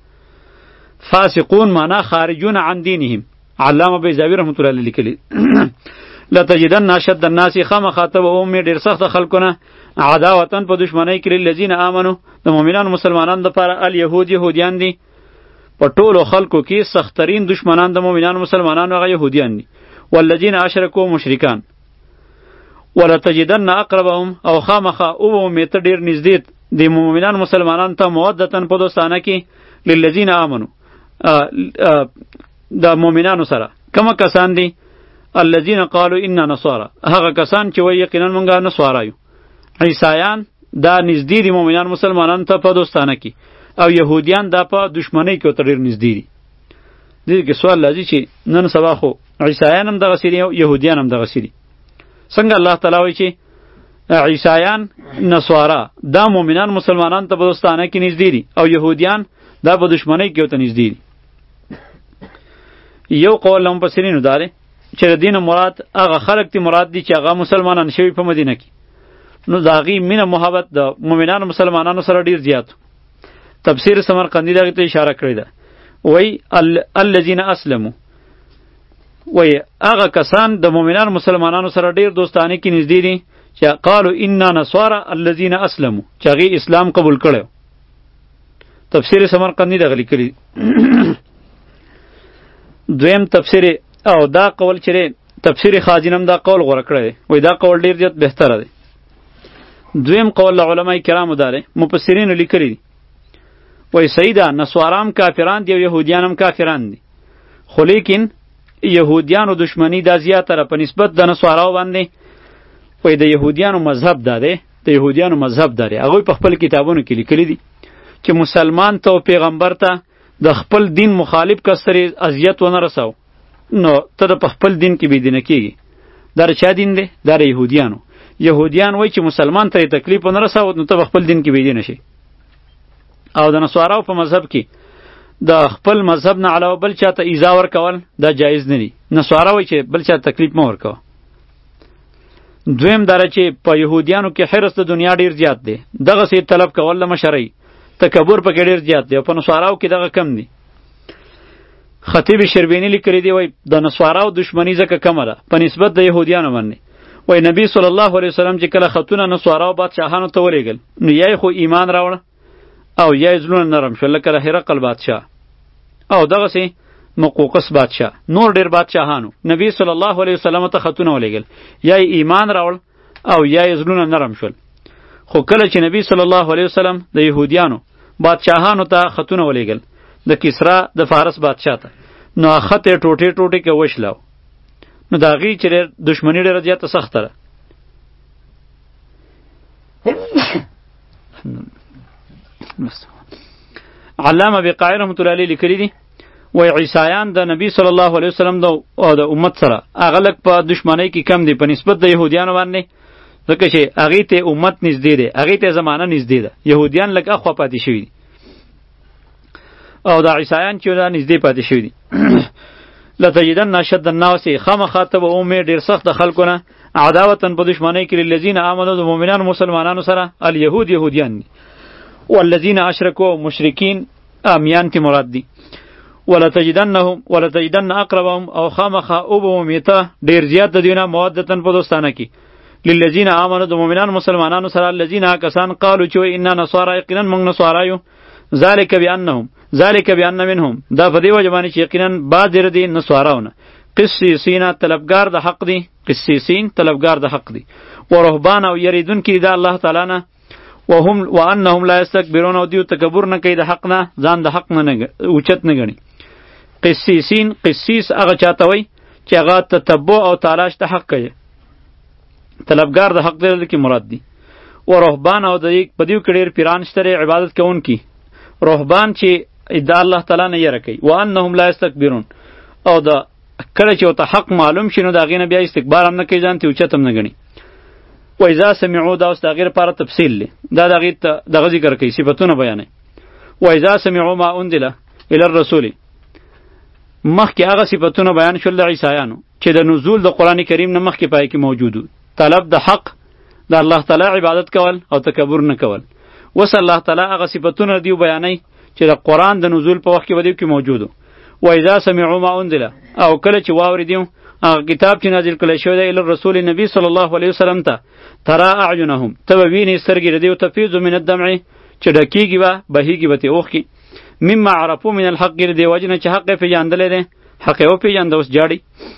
فاسقون معنا خارجون عن دینهم علامه بیزاوی رحمۃ اللہ علیہ لیکلی لا تجدن اشد الناس خام خاطب اوم ډیر سخت خلقونه عداوتن په دشمنی کې الذين امنوا د مؤمنانو مسلمانانو لپاره اليهود يهوديان دي په ټولو خلقو کې سخترین دشمنان د مؤمنانو مسلمانانو هغه يهوديان دي والذین اشرکوا مشرکان ولا تجدن اقربهم او خامخه او میت ډیر نږدې د مؤمنانو مسلمانانو ته مودتن په دوستانه کې للذین امنوا د مؤمنانو سره کوم کسان دي الذين قالوا انا نصارى، هغه کسان چې وایي یقینا مونږه نصارا یو. عیسایان دا نږدې دي مؤمنان مسلمانانو ته په دوستانه کې، او یهودیان دا په دشمنی کې ورته ډېر نږدې دي. دې کې سوال راځي چې نن سبا خو عیسایان هم دغسې دي او یهودیان هم دغسې دي. څنګه الله تعالی وایي چې عیسایان نصارا دا مؤمنان مسلمانان ته په دوستانه کې نږدې دي او یهودیان دا په دشمنی کې ورته نږدې دي. یو قول له مفسرینو دا دی چې د دین مراد هغه خلک تی مراد دي چې هغه مسلمانان شوي په مدینه کې، نو د هغې مینه محبت د مؤمنانو مسلمانانو سره ډېر زیات. تفسیر سمرقندي دغې ته اشاره کړې ده، وایي الذین اسلموا، وایي هغه کسان د مؤمنانو مسلمانانو سره ډېر دوستانه کې نږدې دي چې قالو انا نصارى الذین اسلموا، چې هغې اسلام قبول کړی. تفسیر سمرقندي دغه لیکلي. دویم تفسیر او دا قول چې تفسیر خازنم دا قول غوره کړی دی، وایي دا قول ډېر زیات بهتره دی. دویم قول له علمای کرامو دا دی، مفسرینو لیکلی دي، وایي صحیح ده نصارام کافران دي او یهودیان هم کافران دي، خو لیکن یهودیانو دشمنی دا زیاتره په نسبت د نصاراو باندې. وایي د یهودیانو مذهب دا دی، د یهودیانو مذهب دا دی، هغوی په خپل کتابونو کې لیکلی دي چې مسلمان ته او پیغمبر ته د خپل دین مخالف کس سره اذیت ونه رسو نو ته د په خپل دین کې بېدینه کېږي. دا د چا دین دی؟ دا د یهودیانو. یهودیان وایي چې مسلمان ته تکلیف ونه رسو نو ته په خپل دین کې بېدینه شي. او د نصاراو په مذهب کې د خپل مذهب نه علاوه بل چاته ایذا ورکول دا جایز نه دي. نصارا وایي چې بل چاته تکلیف مه ورکوه. دویم دا چې په یهودیانو کې حرص د دنیا ډېر زیات دی، دغسې طلب کول له مشرۍ، تکبر پکې ډېر زیات دی، او په نصاراو کې دغه کم دی. خطیب شربینی لیکلی دی، وایي د نصاراو دشمنی ځکه کمه ده په نسبت د یهودیانو باندې. وایي نبی صلی الله علیه وسلم چې کله خطونه نصاراو بادشاهانو ته ولېږل نو یا خو ایمان راوړه او یا یې زړونه نرم شول، لکه د هرقل بادشاه او دغسې مقوقس بادشاه، نور ډېر بادشاهانو نبی صلی الله علیه وسلم ته خطونه ولېږل، یا یې ایمان راوړ او یا یې زړونه نرم شول. خو کله چې نبی صلی الله علیه وسلم د یهودیانو بادشاهانو ته خطونه ولېږل، د کسرا د فارس بادشاه ته، نو خط یې ټوټې ټوټې کې وشلاو، نو د هغې چې دښمني ډېره زیاته سخته ده. علامه بقاعي رحمة الله علیه لیکلی دي، وایي عیسایان د نبی صلی الله علیه وسلم د او د امت سره هغه لږ په دښمنۍ کې کم دي په نسبت د یهودیانو باندې، ځکه چې هغې ته امت نږدې دی، هغې ته زمانه نږدې ده. یهودیان لږ اخوا پاتې شوي دي او د عیسایان چې دا نږدې پاتې شوي دي. لتجدن اشد الناس، خامخا ته به ومې ډېر سخت د خلکو نه عداوتن په دښمنۍ کې للذین آمنوا د مؤمنانو مسلمانانو سره الیهود یهودیان دي، والذین اشرکوا مشرکین امیان تی مراد دي. ولتجدنهم ولتجدن اقربهم او خامخا او به ومیته ډېر زیات د دوی نه مودتن په دوستانه کې للذین آمنوا د مؤمنانو مسلمانانو سره الذین کسان قالوا چې انا نصارى یقینا موږ نصارا یو، ذلک بانهم ذلک بان منهم دا په دې وجه باندې چې یقینا بعض ډېر دي نصاراونه قسیسین طلبګار د حق دي، قسیسین طلبګار د حق دي، ورهبان او یریدونکي د الله تعالی نه، وهم وانهم لا یستكبرون او دیو تکبر نه کوي د حق نه، ځان د حق نه اوچت نه ګڼي. قسیسین قسیس هغه چاته وایي چې هغه تتبع او تلاش د حق کوي، طلبګار د حق دی کې مراد دي. ورهبان او د په دیو کې ډېر پیران شته عبادت کوونکي، رهبان چې د الله تعالی نه یره کوي، وانهم لا یستكبرون او د کله چې ورته حق معلوم شي نو د هغې نه بیا استکبار هم نه کوي، ځان ته اوچت هم نه ګڼي. و اذا سمعوا دا اوس د هغې لپاره تفصیل دی، دا د هغې دغه ذکر کوي، صفتونه بیانوي. و اذا سمعوا ما انزل الی الرسول، مخکې هغه صفتونه بیان شول د عیسایانو چې د نزول د قرآن کریم نه مخکې پای کې موجود و، طلب د حق، د الله تعالی عبادت کول او تکبر نه کول. اوس الله تعالی هغه صفتونه دیو بیانوي چې د قرآن د نزول په وخت کې به دیو کې موجود و. و اذا سمعوا ما انزل، او کله چې واورېدیو هغه کتاب چې نازل کړی شوی دی الی الرسول نبی صلی الله علیه وسلم ته، ترى اعینهم، ته به وینې سترګې د دیو تفیض من الدمع، چې ډکېږي به بهیږي به ترې اوښکې، مما عرفو من الحق، د دې وجې نه چې حق یې پېژندلی دی، حق یې وپېژنده اوس جاړي.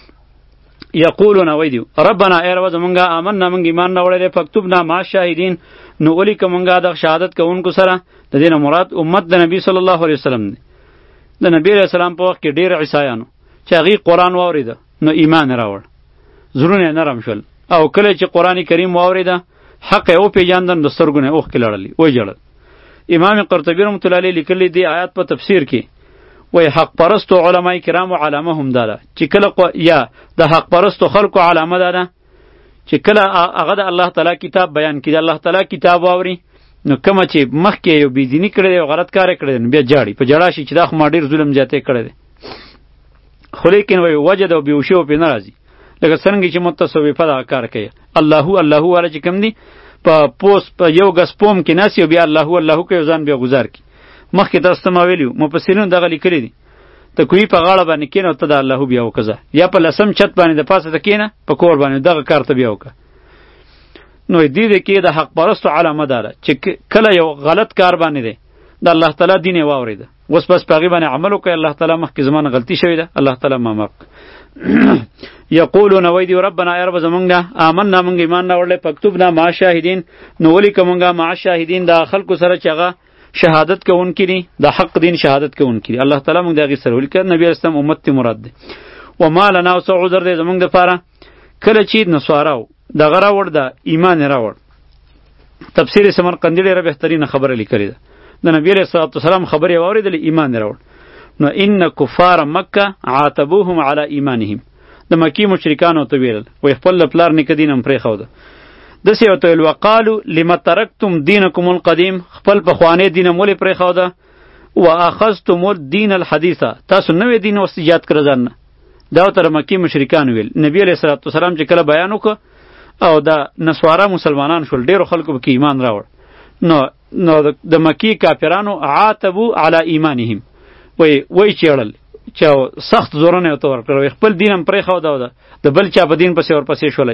یقولون وایي دیو ربنا ای ربه زمونږه آمنا موږ ایمان راوړی دی، فاکتبنا مع الشاهدین، نو ولیکه مونږه د شهادت کوونکو سره. د دې نه مراد امت د نبی صلی الله علیه وسلم دی. د نبی علیه السلام په وخت کې ډېر عیسایانو چې هغې قرآن واورېده نو ایمان یې راوړ، زړونه نرم شول او کله چې قرآن کریم واورېده حق یې وپېژاندن د سترګو نه اوښکې لړلې وژړل. امام قرطبي رحمة الله علیه لیکلی دی آیات په تفسیر کې وای حق پرستو علماء کرامو علامه هم دا ده چې کله یا د حق پرستو خلکو علامه دا ده چې کله هغه د الله تعالی کتاب بیان کړي، الله تعالی کتاب واوري، نو کومه چې مخکې یو بېدیني کړی دی او غلط کار یې کړی دی بیا جاړي په جړا شي چې دا خو ما ډېر ظلم زیاتی کړی دی. خو لیکن وایي وجد او بېهوشي و پرې نه راځي لکه څرنګه چې متصوفه دغه کار کوي. اللهو اللهو والا چې کوم دی په پوس په یو ګز پوم کې ناست او بیا اللهو اللهو کوي ځان بیا گزار کړي. مخکې تاسو ته ما ویلي وو مفسرینو دغه لیکلي دي ته کوی په غاړه باندې کښېنه او ته د اللهو بیا وکړه یا په لسم چت باندې د پاسه ته کښېنه په کور باندې دغه کار ته بیا وکړه. نو دې دې کې د حق پرستو علامه ده چې کله یو غلط کار باندې دی د الله تعالی دین یې واورېده اوس بس په هغې باندې عمل وکړئ الله تعالی مخکې زما نه غلطي شوې ده الله تعالی ما معاف یقولون وای دی ربنا ای رب زمونږ نه آمنا مونږ ایمان راوړلی پکتبنا مع شاهدین نو ولیکه مونږه مع شاهدین د خلکو سره چې هغه شهادت کوونکي دي د حق دین شهادت کوونکي دي. الله تعالی مونږ د هغې سره ولیکه نبي علیه السلام امت تی مراد دی. وما لنا او څه عذر دی زمونږ دپاره کله چې نصاراو دغه راوړ د ایمان یې راوړ. تفسیر سمرقندي ډېره بهترینه خبره لیکلې ده د نبي علیه الصلاة والسلام خبرې یې واورېدلې ایمان یې راوړ. نو ان کفار مکه عاتبوهم علی ایمانهم د مکی مشرکانو ته ویل وای خپل پلار نیکه دین هم پرېښوده داسې ورته ویل وقالو لم ترکتم دینکم القدیم خپل پخوانی دین هم ولې پرېښوده واخذتم الدین الحدیثه تاسو نوی دین اوس ایجاد کړه ځان نه دا ورته مکی مشرکانو ویل. نبی علیه الصلاة والسلام چې کله بیان وکړه او د نسوارا مسلمانان شول ډېرو خلکو به کې ایمان راوړ نو نو د مکی کافرانو عاتبو علی ایمانهم وای وای چیړل چې سخت زورونه ورته ورکړل خپل دین هم پرېښوده او د بل چا په دین پسې ورپسې شولی.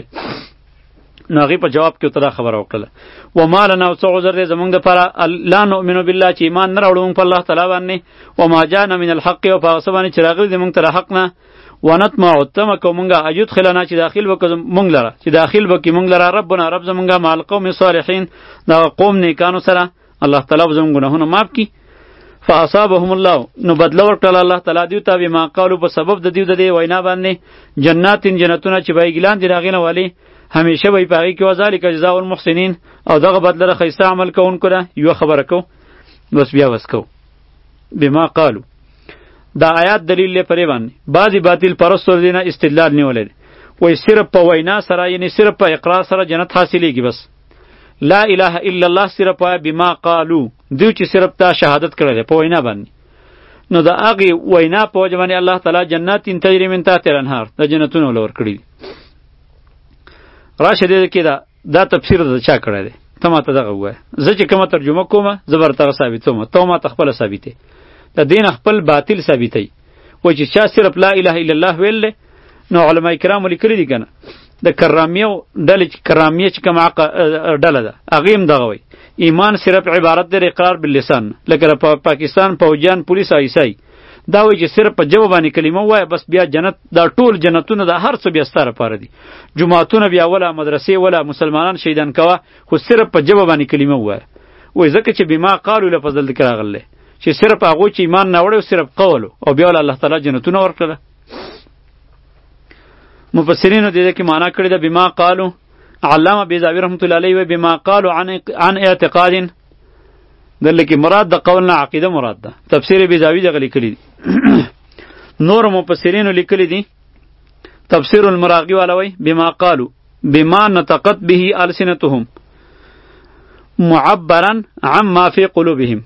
نو هغې په جواب کې ورته دا خبره وکړله وما لنا او څه عذر دی زموږ دپاره لا نؤمنو بالله چې ایمان نه راوړو موږ په الله تعالی باندې وما جانا من الحق او په هغه څه باندې چې راغلي دی موږ ته له حق نه ونطمع تمه کوو موږ ایدخلنا چې داخل وکړو موږ لره چې داخل وکړي موږ لره ربنا رب زموږ مع القوم الصالحین دغه قوم نیکانو سره الله تعالی به زموږ ګناهونه معاف کړي. فاصابهم الله نو بدله ورکړله الله تعالی دیو ته بما قالو په سبب د دیو د دې وینا باندې جناتین جنتونه چې به یې ګلان دي د هغې نه والي همیشه به یې په هغې کې وذلک جزاء المحسنین او دغه بدله د ښایسته عمل کوونکو ده. یوه خبره کو بس بیا بس کو بما قالو دا آیات دلیل دی پرې باندې بعضې باطل پرستو د دې نه استدلال نیولی دی وایي صرف په وینا سره یعنې صرف په اقرار سره جنت حاصلېږي بس لا اله الا الله صرف وایه بما قالو دوی چې صرف تا شهادت کړی دی په وینا باندې نو د هغې وینا په وجه باندې الله تعالی جناتین تجري من تحتها الانهار د جنتونه له ورکړي دي. راشه دې کې دا دا تفسیر د چا کړی دی ته ماته دغه ووایه زه چې کومه ترجمه کومه زه به درته ثابتوم ته ماته خپله ثابتې د دین خپل باطل ثابتوي وایي چې چا صرف لا اله الا الله ویل دی نو علما کرامو لیکلي دي که نه د کرامیو ډلې چې کرامیه چې کومه ډله ده هغې هم دغه وایي ایمان صرف عبارت دی اقرار باللسان لکه د پاکستان پوجیان پولیس عیسی دا وایي چې صرف په ژبه باندې کلمه ووایه بس بیا جنت دا ټول جنتونه د هر څه بیا ستا لپاره دي جوماتونه بیا وله مدرسې وله مسلمانان شهیدان کوه خو صرف په ژبه باندې کلمه ووایه وایي ځکه چې بما قالو لفظ دلته کې راغلی چې صرف هغوی چې ایمان نه وړی صرف قولو او بیا وله الله تعالی جنتونه ورکړله. مفسرینو دې کې معنا کړې ده بما قالو علامه بیضاوی رحمت الله علیه بما قالو عن عن اعتقاد دلته کې مراد د قول نه عقیده مراد ده تفسیر بیضاوی دغه لیکلی دي. نور مفسرینو لیکلی دي تفسیر المراغی والوی بما قالو بما نطقت به السنتهم معبرا عما في قلوبهم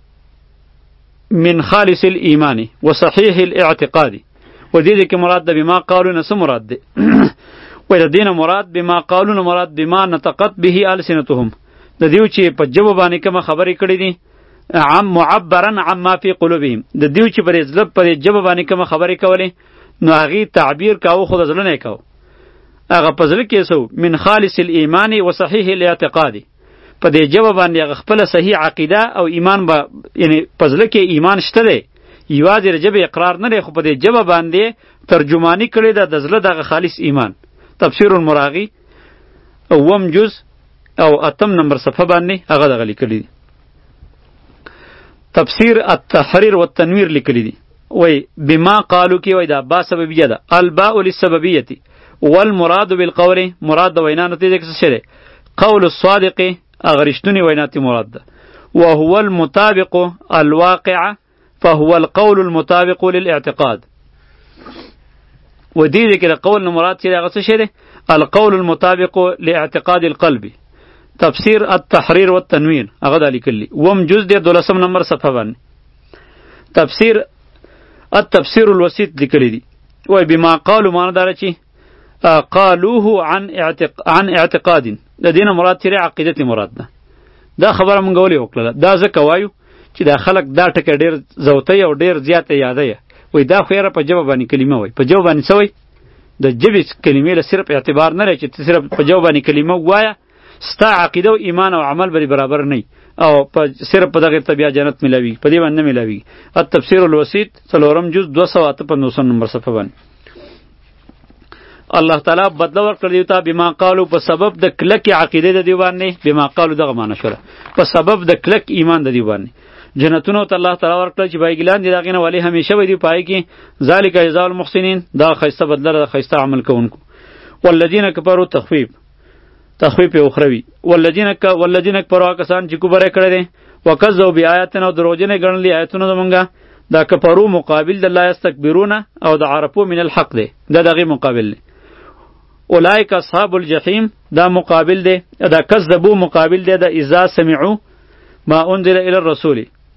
من خالص الایمان وصحیح الاعتقاد و دې کې مراد ده بما قالو نه څه مراد ده و د دینه مراد بما قالو نه مراد بما نطقت به السنتهم د دیو چې په جواب باندې کوم خبرې کړې دي عام معبرا عما فی قلوبهم د دیو چې پر ځلب پر جواب باندې کوم خبرې کولې نو هغه تعبیر کاوه خود ځل نه کاوه هغه په ځل کې سو من خالص الایمان و صحیح الاعتقاد په دې جواب باندې هغه خپل صحیح عقیده او ایمان به یعنی په ځل کې ایمان شته دی یوازې رجب اقرار نه لري خو په دې جواب باندې ترجمانی کړی ده د ځل دغه خالص ایمان. تفسیر المراغی اوم جز او اتم نمبر صفحه باندې هغه دغه لیکلی دي. تفسیر التحریر والتنویر لیکلی دي وای بما قالو کې وای دا با سببیه ده الباء للسببیه والمراد بالقول مراد د وینا نه دې څه شری قول الصادق اغرشتونی وینا تی مراد ده وهو المطابق الواقع فهو القول المطابق للاعتقاد و دې کې د قول مراد چې هغه څه شری القول المطابق لاعتقاد القلب تفسیر التحریر والتنویر هغه د لیکلی وم جز د دولسم نمبر صفحه باندې تفسیر التفسیر الوسيط لیکلی دی وای بما قالوا معنا دار چی قالوه عن اعتق... عن اعتقاد د دین مراد چې عقیدت مراد ده دا خبره مونږ ولې وکړه دا ځکه وایو چې دا خلک دا ټکه ډیر زوتی او ډیر زیاته یادای وای دا خو یې په جواب باندې کلمه وای په جواب باندې سوی د جبې کلمې له صرف اعتبار نه لري چې صرف په جواب باندې کلمه وایا ستا عقیده او ایمان او عمل بری برابر نه او په صرف په دغه طبيعه جنت ملاوي په دې باندې ملاوي التفسیر الوسيط څلورم جز دو سوه اته پنځوس نمبر صفحه باندې الله تعالی بدل ورکړ دی ته بما قالو په سبب د کلک عقیده د دی باندې بما قالو دغه معنی شوله په سبب د کلک ایمان د دی باندې جنتونو ته الله تعالی ورکړ چې بایګلان دي دغه نه ولی همیشه وي دی پای کې ذالک جزاء المحسنین دا خیسته بدل د خیسته عمل کوونکو والذین کفروا تخفیف تخفیف اخروی والذین ک والذین کفروا کسان چې کوبره کړی دي وکذو بیااتنا دروژنه ګڼلې آیتونه زمونږه دا کفرو مقابل د الله استکبرون او د عرفو من الحق دی دا دغه مقابل دی اولئک اصحاب الجحیم دا مقابل دی دا کذبوا مقابل دی دا اذا سمعوا ما انزل الى الرسول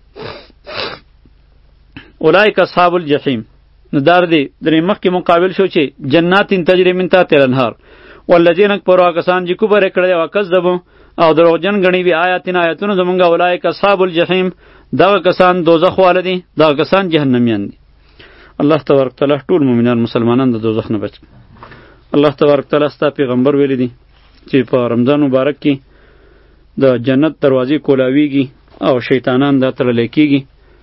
اولئک اصحاب الجحیم نو دار دی درې مخکې مقابل شو چې جنات تجری من تحتها الانهار والذین کفروا کسان چې کفر کړی او کذبوا او دروغجن غنی وی آیاتنا آیاتونه زمونږه اولئک اصحاب الجحیم دغه کسان دوزخ والدي دغه کسان جهنميان دي الله تبارک تعالی ټول مؤمنان مسلمانان د دوزخ نه بچ الله تبارک تعالی ستا پیغمبر ویلی دي چې په رمضان مبارک کې د جنت دروازې کولاویږي او شیطانان دا تړل کېږي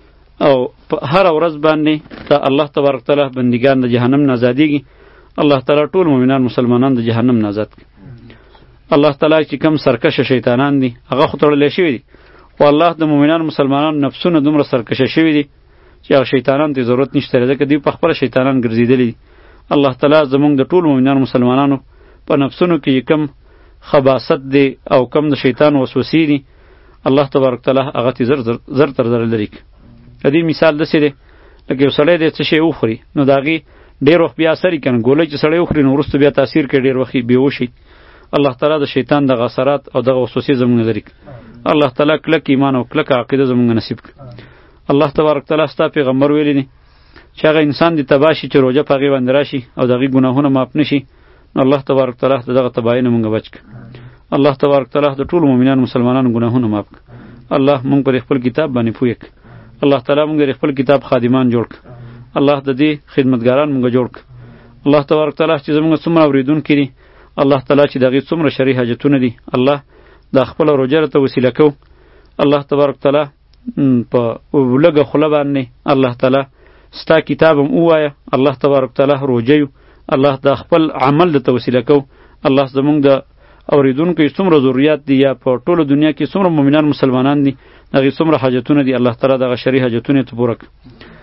او په هر ورځ باندې ته الله تبارک تعالی بندگان د جهنم نه آزادېږي الله تعالی ټول مؤمنان مسلمانان د جهنم نه آزاد کړي الله تعالی چې کم سرکشه شیطانان دي هغه خو تړل شوي دي او الله د مؤمنان مسلمانان نفسونه دومره سرکشه شوي دي چې هغه شیطانان ته ضرورت نشته ځکه دوی په خپل شیطانان ګرځېدلي دي الله تعالی زمونږ د ټول مؤمنان مسلمانانو په نفسونو کې کم خباست دی او کم د شیطان وسوسې دي الله تبارک تعالی هغه تی زر زر زر تر زر لري کدی مثال دسه دی لکه یو سړی د څه شی وخوري نو داغي ډیر وخت بیا اثر کنه ګولې چې سړی وخوري نو ورسته بیا تاثیر کوي ډیر وخت بیوشي الله تعالی د شیطان د غسرات او د وسوسې زمونږ لري الله تعالی کلک ایمان او کلک عقیده زمونږ نصیب کړي الله تبارک تعالی ستا پیغمبر ویلی دی چې هغه انسان دی تباشي چې روزه پغې باندې راشي او دغه ګناهونه معاف نشي الله تبارک تعالی دغه تباہی نه مونږ بچ کړي الله تبارک تعالی د ټول مؤمنان مسلمانانو ګناهونه معاف کړي الله مونږ پر خپل کتاب باندې پوی کړي الله تعالی مونږ خپل کتاب خادمان جوړ کړي الله د دې خدمتګاران مونږ جوړ کړي الله تبارک تعالی چې زمونږ څومره اوریدونکي دي الله تعالی چې دغه څومره شرعي حاجتونه دي الله د خپل روزه ته وسیله کو الله تبارک تعالی په ولګه خله باندې الله تعالی ستا کتابم وایا الله تبارک تعالی روجه الله د خپل عمل د توسیله کو الله زمونږ د اوریدونکو څومره ضرورت دي یا په ټوله دنیا کې څومره مؤمنان مسلمانان دي هغه څومره حاجتونه دي الله تعالی دغه شرعي حاجتونه ته پوره کړي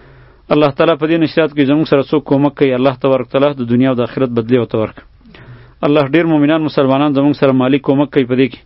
الله تعالی په دې نشریات کې زموږ سره څوک کومک کوي الله تبارک تعالی د دنیا او د آخرت بدلی او تورک الله ډیر مؤمنان مسلمانان زموږ سره مالی کومک کوي په دې کې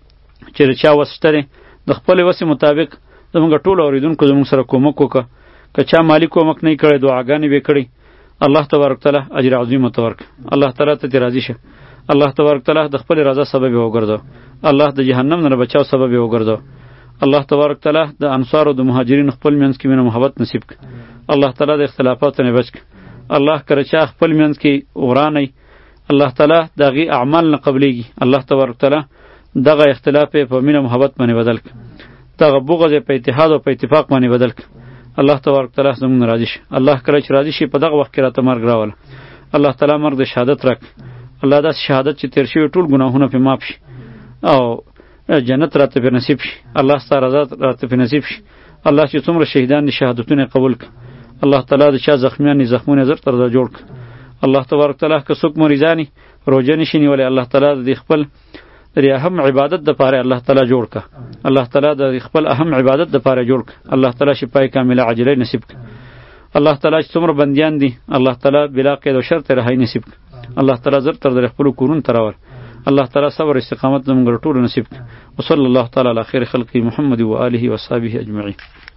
چې چا وسته د خپل وسې مطابق زموږ ټول اوریدونکو زموږ سره کومک وکړه که چا مالی کومک نه کړي دعاګانې به کړي الله تبارک تعالی اجر عظیم تورک الله تعالی ته راضي شه الله تبارک تعالی د خپل رضا سبب وګرځو الله د جهنم نه بچاو سبب وګرځو الله تبارک تعالی د انصار او د مهاجرین خپل منځ کې مینه محبت نصیب کړي الله تعالی د اختلافاتو نه بچ کړي الله کړه چې خپل منځ کې ورانه الله تعالی دغه اعمال نه قبليږي الله تبارک تعالی دغه اختلاف په مینه محبت باندې بدل کړي دغه بغض په اتحاد او په اتفاق باندې بدل کړي الله تبارک تعالی زموږ راضي شي الله کړه چې راضي شي په دغه وخت کې راته مرګ راول الله تعالی مرګ د شهادت راک الله دا شهادت چې تیر شي ټول ګناهونه په معاف شي او جنت راته په نصیب شي الله ستاره رضا راته په نصیب شي الله چې څومره شهیدان دي شهادتونه قبول کړي الله تعالی د چا زخمیان زخمونه زر تر جوړ کړي الله تبارک تعالی که څوک مریضانی روزه نشي نیولای الله تعالی د خپل د اهم عبادت د پاره الله تعالی جوړ کړه الله تعالی د خپل اهم عبادت د پاره جوړ کړه الله تعالی شفای کامله عاجله نصیب کړه الله تعالی چې څومره بندیان دي الله تعالی بلا قید او شرط رهایی نصیب کړه الله تعالی زر تر در خپل کورون تراور الله تعالی صبر استقامت زموږ ټول نصیب وصلی الله تعالی علی خیر خلقی محمد و آله و صحبه اجمعین.